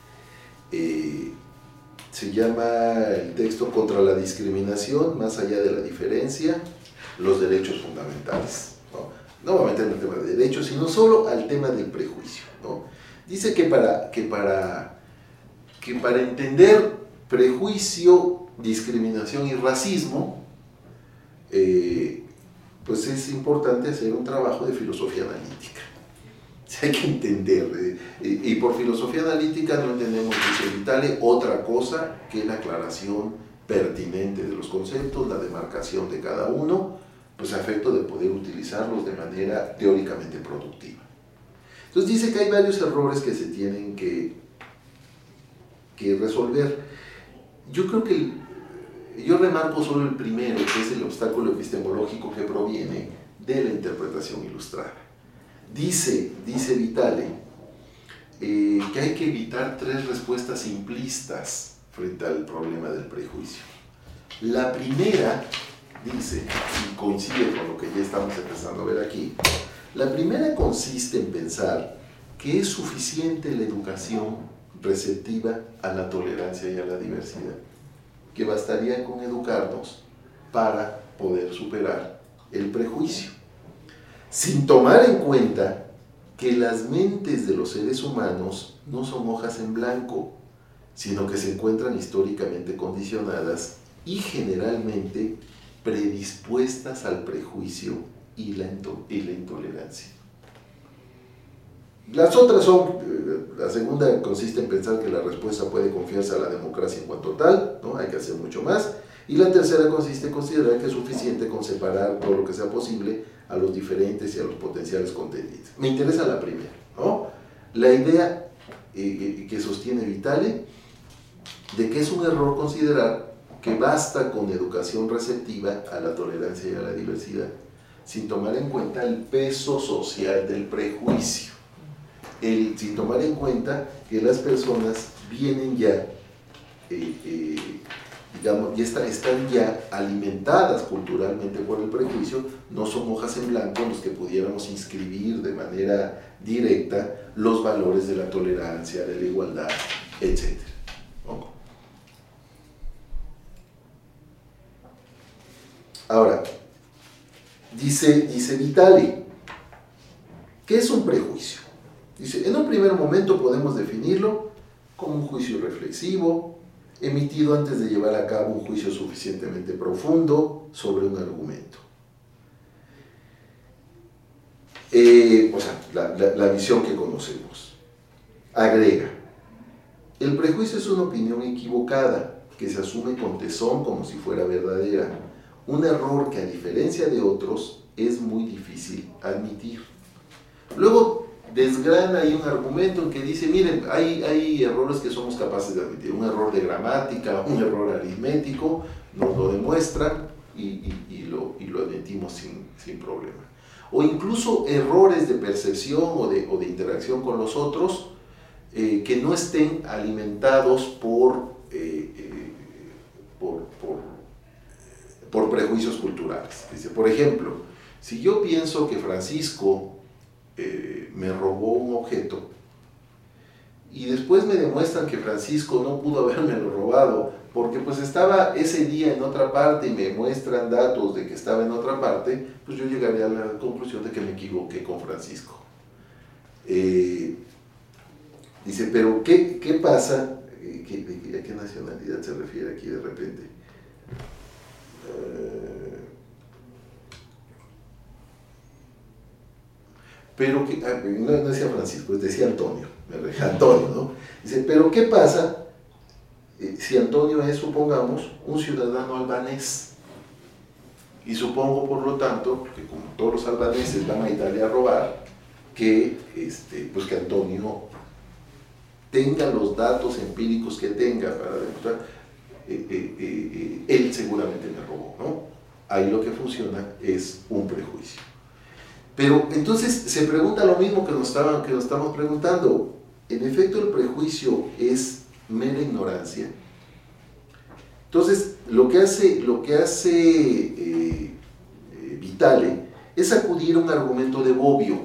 se llama el texto Contra la discriminación, más allá de la diferencia, los derechos fundamentales. No voy a meter en el tema de derechos, sino solo al tema del prejuicio, ¿no? Dice que para entender prejuicio, discriminación y racismo, pues es importante hacer un trabajo de filosofía analítica. Hay que entender, y por filosofía analítica no entendemos, dice Vitale, otra cosa que la aclaración pertinente de los conceptos, la demarcación de cada uno, pues a efecto de poder utilizarlos de manera teóricamente productiva. Entonces dice que hay varios errores que se tienen que resolver. Yo creo que yo remarco solo el primero, que es el obstáculo epistemológico que proviene de la interpretación ilustrada. Dice Vitale que hay que evitar 3 respuestas simplistas frente al problema del prejuicio. La primera, dice, y coincide con lo que ya estamos empezando a ver aquí, la primera consiste en pensar que es suficiente la educación receptiva a la tolerancia y a la diversidad, que bastaría con educarnos para poder superar el prejuicio, sin tomar en cuenta que las mentes de los seres humanos no son hojas en blanco, sino que se encuentran históricamente condicionadas y generalmente predispuestas al prejuicio y la intolerancia. Las otras son, la segunda consiste en pensar que la respuesta puede confiarse a la democracia en cuanto tal, ¿no? Hay que hacer mucho más, y la tercera consiste en considerar que es suficiente con separar todo lo que sea posible a los diferentes y a los potenciales contendientes. Me interesa la primera, ¿no? La idea que sostiene Vitale de que es un error considerar que basta con educación receptiva a la tolerancia y a la diversidad, sin tomar en cuenta el peso social del prejuicio, sin tomar en cuenta que las personas vienen ya, digamos, están ya alimentadas culturalmente por el prejuicio, no son hojas en blanco en los que pudiéramos inscribir de manera directa los valores de la tolerancia, de la igualdad, etc. ¿No? Ahora, dice Vitale, ¿qué es un prejuicio? Dice, en un primer momento podemos definirlo como un juicio reflexivo, emitido antes de llevar a cabo un juicio suficientemente profundo sobre un argumento. O sea, la visión que conocemos. Agrega, el prejuicio es una opinión equivocada que se asume con tesón como si fuera verdadera, un error que a diferencia de otros es muy difícil admitir. Luego desgrana ahí un argumento en que dice, miren, hay errores que somos capaces de admitir, un error de gramática, un error aritmético, nos lo demuestran y lo admitimos sin problema. O incluso errores de percepción o de interacción con los otros que no estén alimentados por prejuicios culturales. Dice, por ejemplo, si yo pienso que Francisco me robó un objeto y después me demuestran que Francisco no pudo habérmelo robado porque pues estaba ese día en otra parte y me muestran datos de que estaba en otra parte, pues yo llegaré a la conclusión de que me equivoqué con Francisco. Dice, pero ¿qué pasa? ¿A qué nacionalidad se refiere aquí de repente? pero que, no decía Francisco, decía Antonio, Antonio, ¿no? Dice, pero ¿qué pasa si Antonio es, supongamos, un ciudadano albanés? Y supongo, por lo tanto, que como todos los albaneses van a Italia a robar, que, pues que Antonio tenga los datos empíricos que tenga para demostrar, él seguramente me robó, ¿no? Ahí lo que funciona es un prejuicio. Pero entonces se pregunta lo mismo que nos estamos preguntando. En efecto, el prejuicio es mera ignorancia. Entonces, lo que hace Vitale es acudir a un argumento de Bobbio,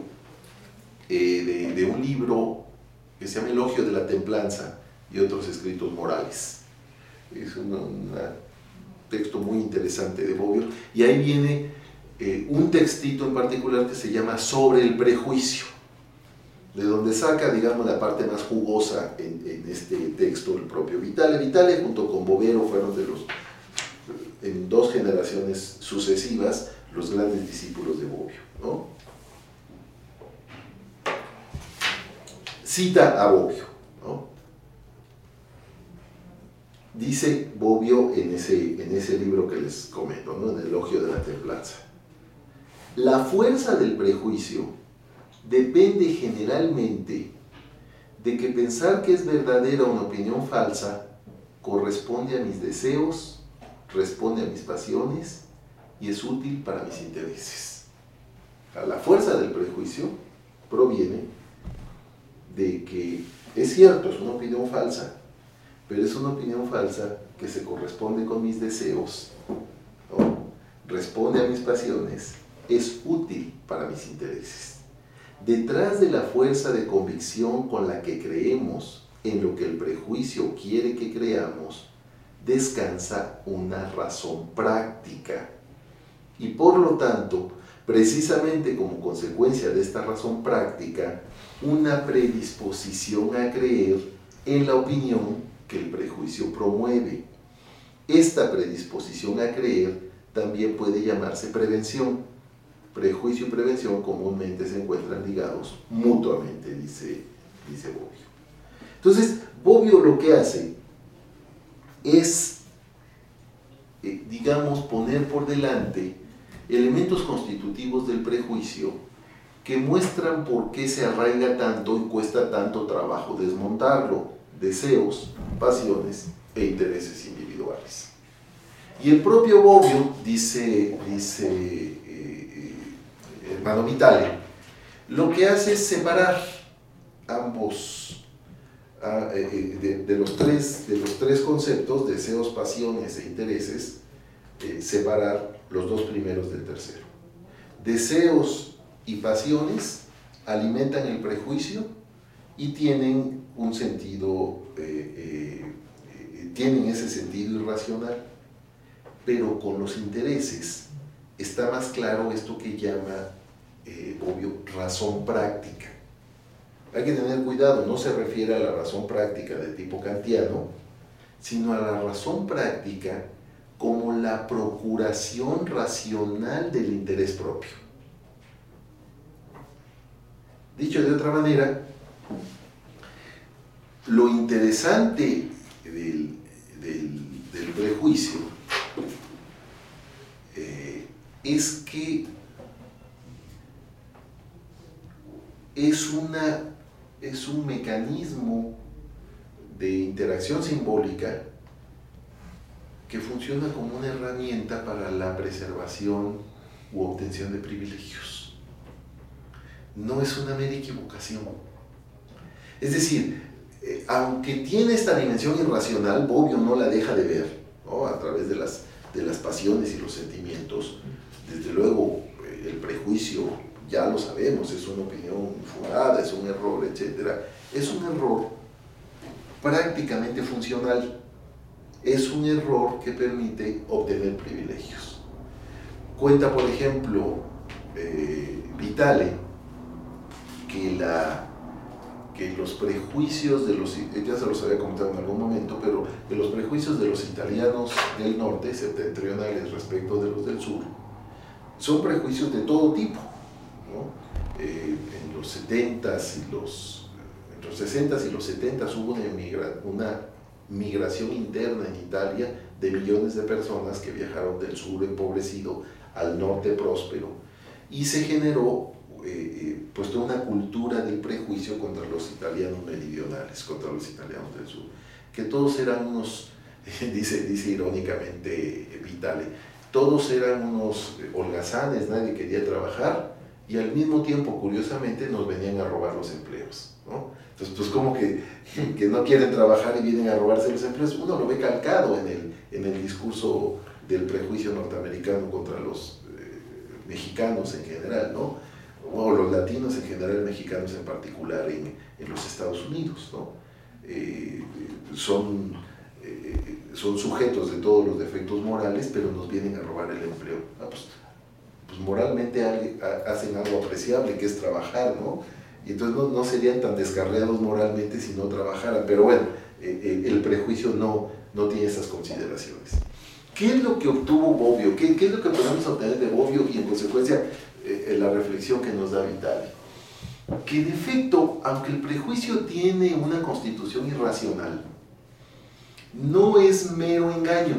de un libro que se llama Elogio de la Templanza y otros escritos morales. Es un texto muy interesante de Bobbio, y ahí viene un textito en particular que se llama Sobre el prejuicio, de donde saca, digamos, la parte más jugosa en este texto el propio Vitale. Vitale junto con Bovero fueron en 2 generaciones sucesivas, los grandes discípulos de Bobbio, ¿no? Cita a Bobbio, ¿no? Dice Bobbio en ese libro que les comento, ¿no? En el Elogio de la Templanza: la fuerza del prejuicio depende generalmente de que pensar que es verdadera una opinión falsa corresponde a mis deseos, responde a mis pasiones y es útil para mis intereses. La fuerza del prejuicio proviene de que es cierto, es una opinión falsa, pero es una opinión falsa que se corresponde con mis deseos, ¿no? Responde a mis pasiones, es útil para mis intereses. Detrás de la fuerza de convicción con la que creemos en lo que el prejuicio quiere que creamos, descansa una razón práctica. Y por lo tanto, precisamente como consecuencia de esta razón práctica, una predisposición a creer en la opinión que el prejuicio promueve. Esta predisposición a creer también puede llamarse prevención. Prejuicio y prevención comúnmente se encuentran ligados mutuamente, dice Bobbio. Entonces, Bobbio lo que hace es, digamos, poner por delante elementos constitutivos del prejuicio que muestran por qué se arraiga tanto y cuesta tanto trabajo desmontarlo: deseos, pasiones e intereses individuales. Y el propio Bobbio dice hermano Vitale, lo que hace es separar ambos de los tres conceptos, deseos, pasiones e intereses, separar los 2 primeros del tercero. Deseos y pasiones alimentan el prejuicio y tienen un sentido, tienen ese sentido irracional, pero con los intereses está más claro esto que llama Bobbio razón práctica. Hay que tener cuidado, no se refiere a la razón práctica de tipo kantiano, sino a la razón práctica como la procuración racional del interés propio. Dicho de otra manera, lo interesante del prejuicio es que es un mecanismo de interacción simbólica que funciona como una herramienta para la preservación u obtención de privilegios. No es una mera equivocación. Es decir, aunque tiene esta dimensión irracional, Bobbio no la deja de ver, ¿no? A través de las pasiones y los sentimientos. Desde luego, el prejuicio, ya lo sabemos, es una opinión infundada, es un error, etc. Es un error prácticamente funcional. Es un error que permite obtener privilegios. Cuenta, por ejemplo, Vitale, que los prejuicios de los, ya se los había comentado en algún momento, pero que los prejuicios de los italianos del norte, septentrionales respecto de los del sur, son prejuicios de todo tipo, ¿no? en los 70s y entre los 60s y los 70s hubo una migración interna en Italia de millones de personas que viajaron del sur empobrecido al norte próspero, y se generó pues toda una cultura del prejuicio contra los italianos meridionales, contra los italianos del sur, que todos eran unos, dice irónicamente Vitale, todos eran unos holgazanes, nadie quería trabajar, y al mismo tiempo, curiosamente, nos venían a robar los empleos, ¿no? Entonces, pues como que no quieren trabajar y vienen a robarse los empleos, uno lo ve calcado en el discurso del prejuicio norteamericano contra los mexicanos en general, ¿no? O los latinos en general, mexicanos en particular en los Estados Unidos, ¿no? Son sujetos de todos los defectos morales, pero nos vienen a robar el empleo. Pues moralmente hacen algo apreciable, que es trabajar, ¿no? Y entonces no serían tan descarriados moralmente si no trabajaran. Pero bueno, el prejuicio no tiene esas consideraciones. ¿Qué es lo que obtuvo Bobbio? ¿Qué es lo que podemos obtener de Bobbio y en consecuencia la reflexión que nos da Vitale? Que en efecto, aunque el prejuicio tiene una constitución irracional, no es mero engaño.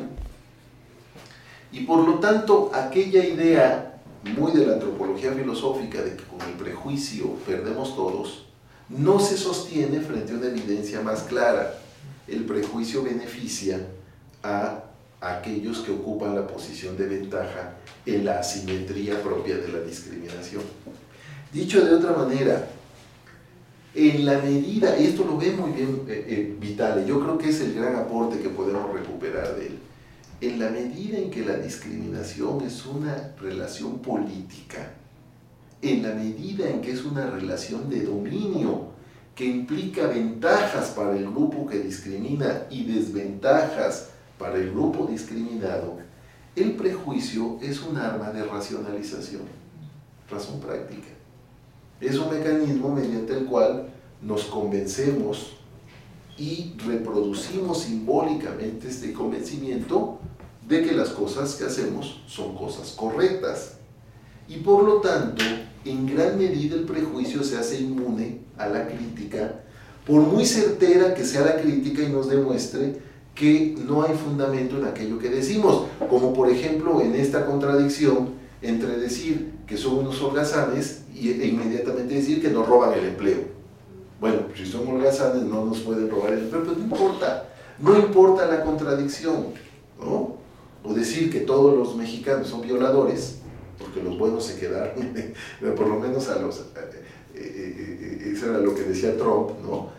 Y por lo tanto, aquella idea muy de la antropología filosófica de que con el prejuicio perdemos todos, no se sostiene frente a una evidencia más clara. El prejuicio beneficia a aquellos que ocupan la posición de ventaja en la asimetría propia de la discriminación. Dicho de otra manera, en la medida, y esto lo ve muy bien Vitale, yo creo que es el gran aporte que podemos recuperar de él, en la medida en que la discriminación es una relación política, en la medida en que es una relación de dominio que implica ventajas para el grupo que discrimina y desventajas para el grupo discriminado, el prejuicio es un arma de racionalización, razón práctica. Es un mecanismo mediante el cual nos convencemos y reproducimos simbólicamente este convencimiento de que las cosas que hacemos son cosas correctas. Y por lo tanto, en gran medida el prejuicio se hace inmune a la crítica, por muy certera que sea la crítica y nos demuestre que no hay fundamento en aquello que decimos, como por ejemplo en esta contradicción entre decir que son unos holgazanes e inmediatamente decir que nos roban el empleo. Bueno, si son holgazanes no nos pueden robar el empleo, pero no importa la contradicción, ¿no? O decir que todos los mexicanos son violadores, porque los buenos se quedaron, por lo menos a los... eso era lo que decía Trump, ¿no?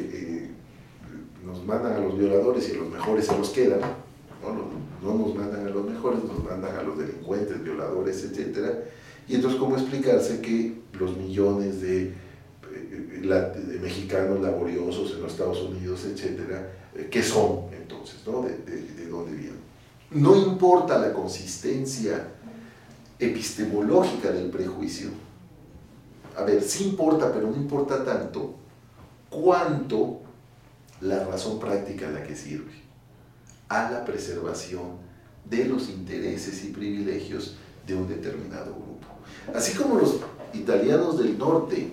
Nos mandan a los violadores y a los mejores se los quedan, no nos mandan a los mejores, nos mandan a los delincuentes, violadores, etc. Y entonces, ¿cómo explicarse que los millones de mexicanos laboriosos en los Estados Unidos, etcétera, qué son entonces, ¿no? ¿De dónde vienen? No importa la consistencia epistemológica del prejuicio. A ver, sí importa, pero no importa tanto cuanto la razón práctica a la que sirve, a la preservación de los intereses y privilegios de un determinado grupo. Así como los italianos del norte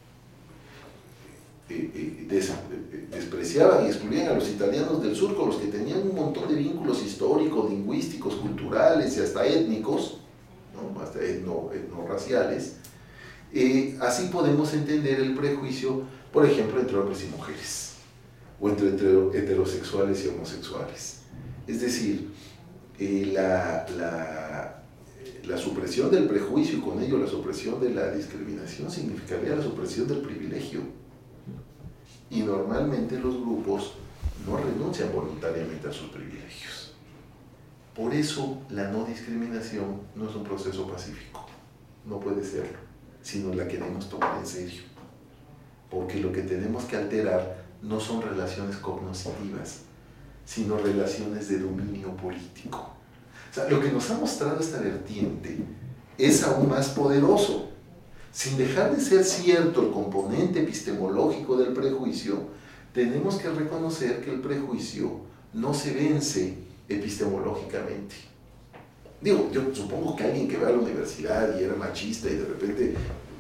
despreciaban y excluían a los italianos del sur, con los que tenían un montón de vínculos históricos, lingüísticos, culturales y hasta étnicos, ¿no? Hasta etnorraciales, así podemos entender el prejuicio, por ejemplo, entre hombres y mujeres, o entre heterosexuales y homosexuales. Es decir, la supresión del prejuicio y con ello la supresión de la discriminación significaría la supresión del privilegio. Y normalmente los grupos no renuncian voluntariamente a sus privilegios. Por eso la no discriminación no es un proceso pacífico, no puede serlo, sino la queremos tomar en serio. Porque lo que tenemos que alterar no son relaciones cognoscitivas, sino relaciones de dominio político. O sea, lo que nos ha mostrado esta vertiente es aún más poderoso. Sin dejar de ser cierto el componente epistemológico del prejuicio, tenemos que reconocer que el prejuicio no se vence epistemológicamente. Digo, yo supongo que alguien que va a la universidad y era machista y de repente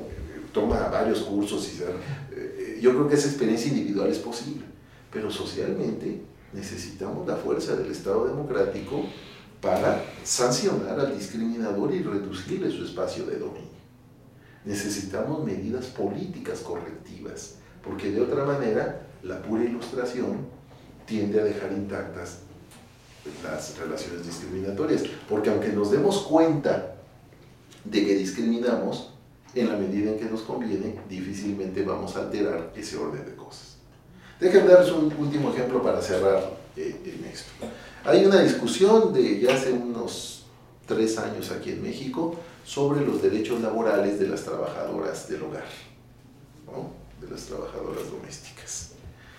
toma varios cursos yo creo que esa experiencia individual es posible, pero socialmente necesitamos la fuerza del Estado democrático para sancionar al discriminador y reducirle su espacio de dominio. Necesitamos medidas políticas correctivas, porque de otra manera la pura ilustración tiende a dejar intactas las relaciones discriminatorias, porque aunque nos demos cuenta de que discriminamos, en la medida en que nos conviene, difícilmente vamos a alterar ese orden de cosas. Déjenme darles un último ejemplo para cerrar en esto. Hay una discusión de ya hace unos 3 años aquí en México sobre los derechos laborales de las trabajadoras del hogar, ¿no? De las trabajadoras domésticas.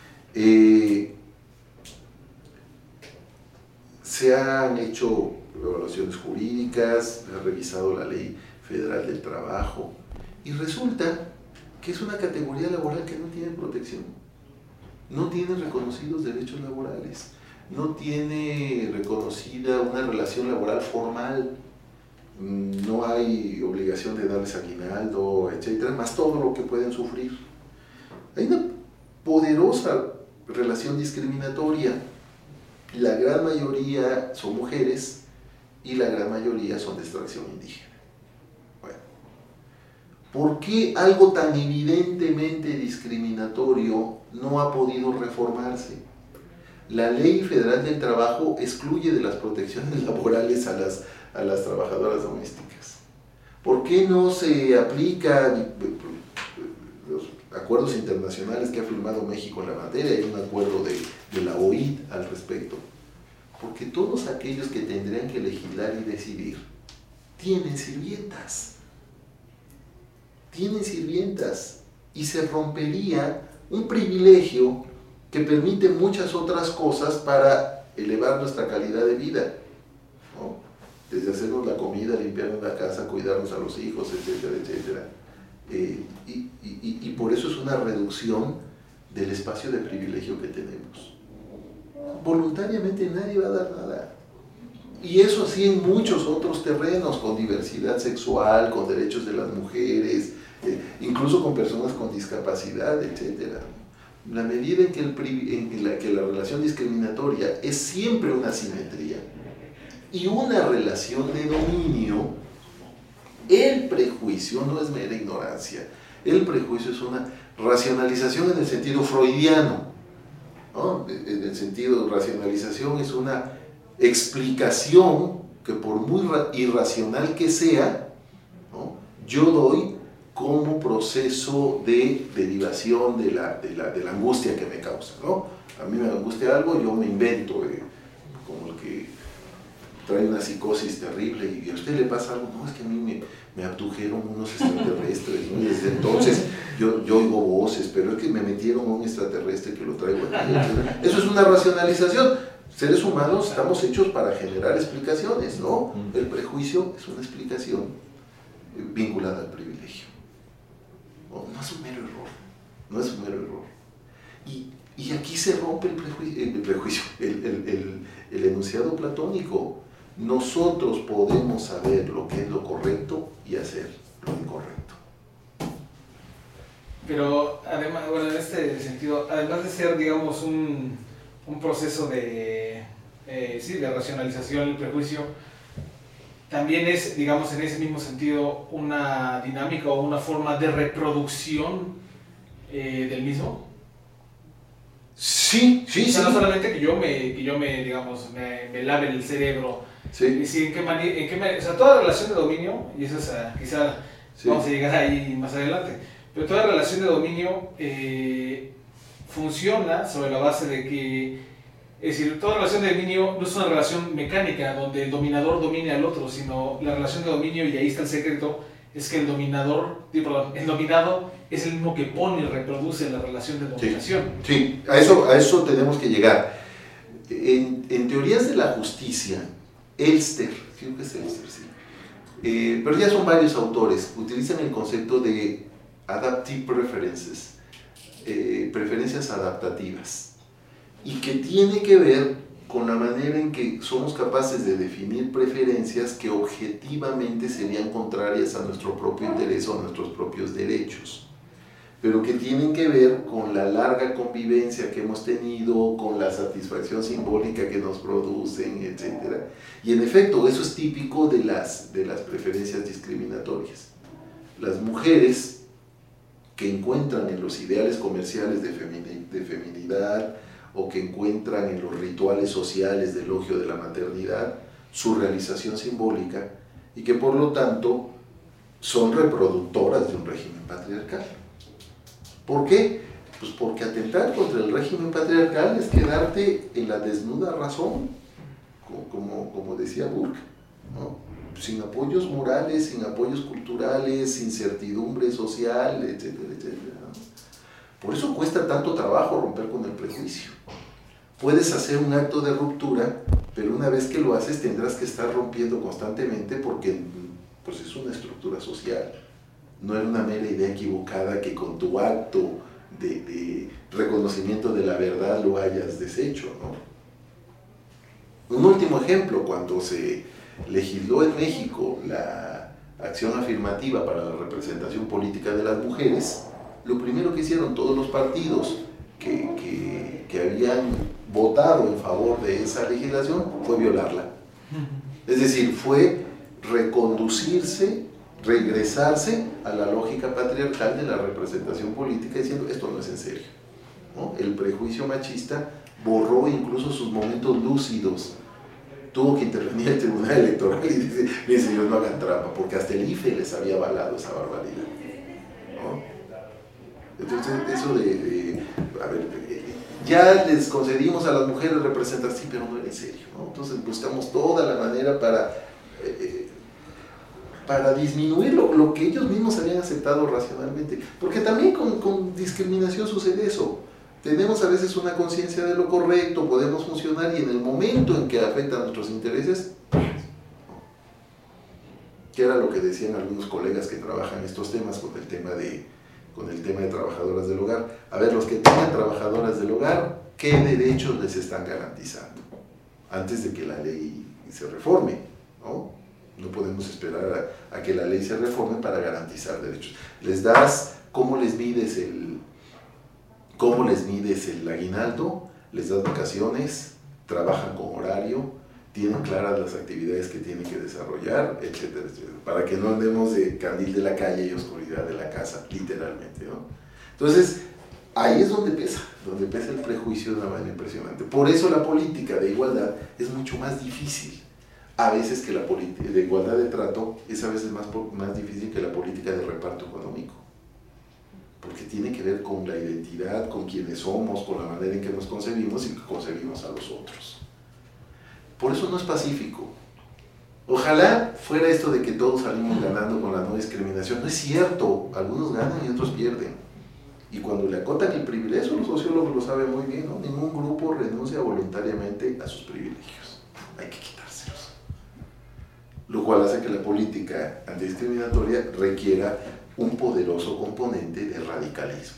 Se han hecho evaluaciones jurídicas, se ha revisado la Ley Federal del Trabajo y resulta que es una categoría laboral que no tiene protección, no tiene reconocidos derechos laborales, no tiene reconocida una relación laboral formal, no hay obligación de darles aguinaldo, etcétera, más todo lo que pueden sufrir. Hay una poderosa relación discriminatoria. La gran mayoría son mujeres y la gran mayoría son de extracción indígena. Bueno, ¿por qué algo tan evidentemente discriminatorio no ha podido reformarse? La Ley Federal del Trabajo excluye de las protecciones laborales a las trabajadoras domésticas. ¿Por qué no se aplica los acuerdos internacionales que ha firmado México en la materia? Hay un acuerdo de la OIT al respecto. Porque todos aquellos que tendrían que legislar y decidir tienen sirvientas. Tienen sirvientas. Y se rompería un privilegio que permite muchas otras cosas para elevar nuestra calidad de vida, ¿no? Desde hacernos la comida, limpiarnos la casa, cuidarnos a los hijos, etcétera, etcétera. Y por eso es una reducción del espacio de privilegio que tenemos. Voluntariamente nadie va a dar nada. Y eso sí en muchos otros terrenos, con diversidad sexual, con derechos de las mujeres, incluso con personas con discapacidad, etcétera. La medida en que la relación discriminatoria es siempre una asimetría y una relación de dominio, el prejuicio no es mera ignorancia, el prejuicio es una racionalización en el sentido freudiano, ¿no? En el sentido de racionalización es una explicación que por muy irracional que sea, ¿no? Yo doy como proceso de derivación de la angustia que me causa, ¿no? A mí me angustia algo, yo me invento, como el que trae una psicosis terrible y a usted le pasa algo, no, es que a mí me abdujeron unos extraterrestres, ¿no? Y desde entonces yo oigo voces, pero es que me metieron a un extraterrestre que lo traigo aquí. Eso es una racionalización. Seres humanos estamos hechos para generar explicaciones, ¿no? El prejuicio es una explicación vinculada al privilegio. No es un mero error, no es un mero error. Y aquí se rompe el prejuicio, el enunciado platónico. Nosotros podemos saber lo que es lo correcto y hacer lo incorrecto. Pero además, bueno, en este sentido, además de ser, digamos, un proceso de racionalización del prejuicio, también es, digamos, en ese mismo sentido, una dinámica o una forma de reproducción del mismo. Sí. O sea, no solamente que yo me digamos, me lave el cerebro. Sí. Y si, ¿en qué manera? O sea, toda relación de dominio, y eso es quizá vamos a llegar ahí más adelante, pero toda relación de dominio funciona sobre la base de que, es decir, toda relación de dominio no es una relación mecánica donde el dominador domine al otro, sino la relación de dominio, y ahí está el secreto, es que el dominado es el mismo que pone y reproduce la relación de dominación. Sí, a eso tenemos que llegar. En teorías de la justicia, Elster, creo que es Elster, sí. Pero ya son varios autores, utilizan el concepto de adaptive preferences, preferencias adaptativas, y que tiene que ver con la manera en que somos capaces de definir preferencias que objetivamente serían contrarias a nuestro propio interés o a nuestros propios derechos, pero que tienen que ver con la larga convivencia que hemos tenido, con la satisfacción simbólica que nos producen, etc. Y en efecto, eso es típico de las preferencias discriminatorias. Las mujeres que encuentran en los ideales comerciales de feminidad o que encuentran en los rituales sociales de elogio de la maternidad su realización simbólica y que por lo tanto son reproductoras de un régimen patriarcal. ¿Por qué? Pues porque atentar contra el régimen patriarcal es quedarte en la desnuda razón, como decía Burke, ¿no? Sin apoyos morales, sin apoyos culturales, sin certidumbre social, etcétera, etcétera, ¿no? Por eso cuesta tanto trabajo romper con el prejuicio. Puedes hacer un acto de ruptura, pero una vez que lo haces tendrás que estar rompiendo constantemente porque pues, es una estructura social. No era una mera idea equivocada que con tu acto de reconocimiento de la verdad lo hayas deshecho, ¿no? Un último ejemplo, cuando se legisló en México la acción afirmativa para la representación política de las mujeres, lo primero que hicieron todos los partidos que habían votado en favor de esa legislación fue violarla. Es decir, fue reconducirse, regresarse a la lógica patriarcal de la representación política diciendo esto no es en serio, ¿no? El prejuicio machista borró incluso sus momentos lúcidos. Tuvo que intervenir el Tribunal Electoral y dice, señor, no hagan trampa, porque hasta el IFE les había avalado esa barbaridad, ¿no? Entonces, eso a ver, ya les concedimos a las mujeres representar, sí, pero no era en serio, ¿no? Entonces buscamos toda la manera para disminuir lo que ellos mismos habían aceptado racionalmente, porque también con discriminación sucede eso. Tenemos a veces una conciencia de lo correcto, podemos funcionar y en el momento en que afecta a nuestros intereses, que era lo que decían algunos colegas que trabajan estos temas con el tema de trabajadoras del hogar. A ver, los que tengan trabajadoras del hogar, ¿qué derechos les están garantizando? Antes de que la ley se reforme, ¿no? No podemos esperar a que la ley se reforme para garantizar derechos. Les das, ¿cómo les mides el aguinaldo? Les das vacaciones, trabajan con horario, tienen claras las actividades que tienen que desarrollar, etcétera, etcétera, para que no andemos de candil de la calle y oscuridad de la casa, literalmente, ¿no? Entonces, ahí es donde pesa el prejuicio de una manera impresionante. Por eso la política de igualdad es mucho más difícil. A veces que la política de igualdad de trato es a veces más difícil que la política de reparto económico. Porque tiene que ver con la identidad, con quiénes somos, con la manera en que nos concebimos y que concebimos a los otros. Por eso no es pacífico. Ojalá fuera esto de que todos salimos ganando con la no discriminación. No es cierto, algunos ganan y otros pierden. Y cuando le acotan el privilegio, los sociólogos lo saben muy bien, ¿no? Ningún grupo renuncia voluntariamente a sus privilegios. Hay que quitárselos. Lo cual hace que la política antidiscriminatoria requiera un poderoso componente de radicalismo.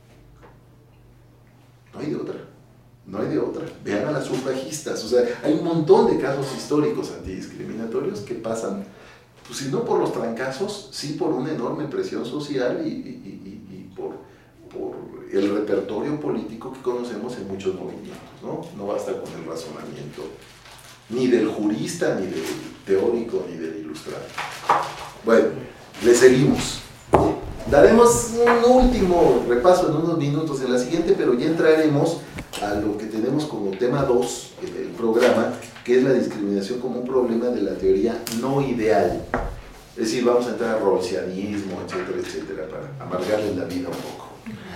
No hay de otra. No hay de otra. Vean a las sufragistas. O sea, hay un montón de casos históricos antidiscriminatorios que pasan, pues si no por los trancazos, sí por una enorme presión social y por el repertorio político que conocemos en muchos movimientos, ¿no? No basta con el razonamiento ni del jurista, ni del teórico, ni del ilustrado. Bueno, le seguimos. Daremos un último repaso en unos minutos en la siguiente, pero ya entraremos a lo que tenemos como tema 2 en el programa, que es la discriminación como un problema de la teoría no ideal. Es decir, vamos a entrar a rawlsianismo, etcétera, etcétera, para amargarle la vida un poco.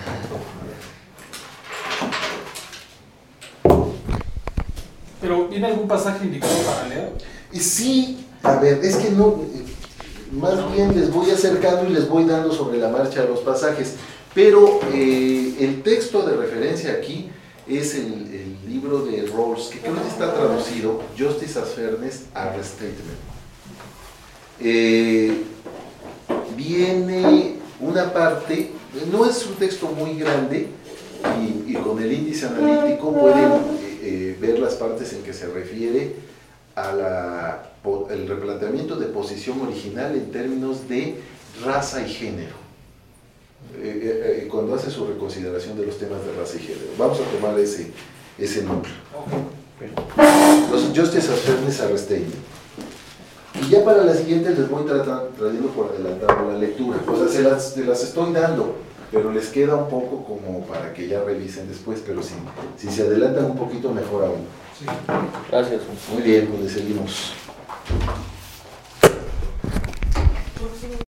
¿Pero viene algún pasaje indicado para leer? Y sí, a ver, es que no, más bien les voy acercando y les voy dando sobre la marcha los pasajes, pero el texto de referencia aquí es el libro de Rawls, que creo que está traducido, Justice as Fairness a Restatement. Viene una parte, no es un texto muy grande, y con el índice analítico pueden ver las partes en que se refiere el replanteamiento de posición original en términos de raza y género. Cuando hace su reconsideración de los temas de raza y género. Vamos a tomar ese núcleo. Los Justice Fairness Arrestation. Y ya para la siguiente les voy trayendo por adelantado la lectura. O sea, se las estoy dando, pero les queda un poco como para que ya revisen después, pero si se adelantan un poquito, mejor aún. Sí. Gracias. Muy bien, pues le seguimos.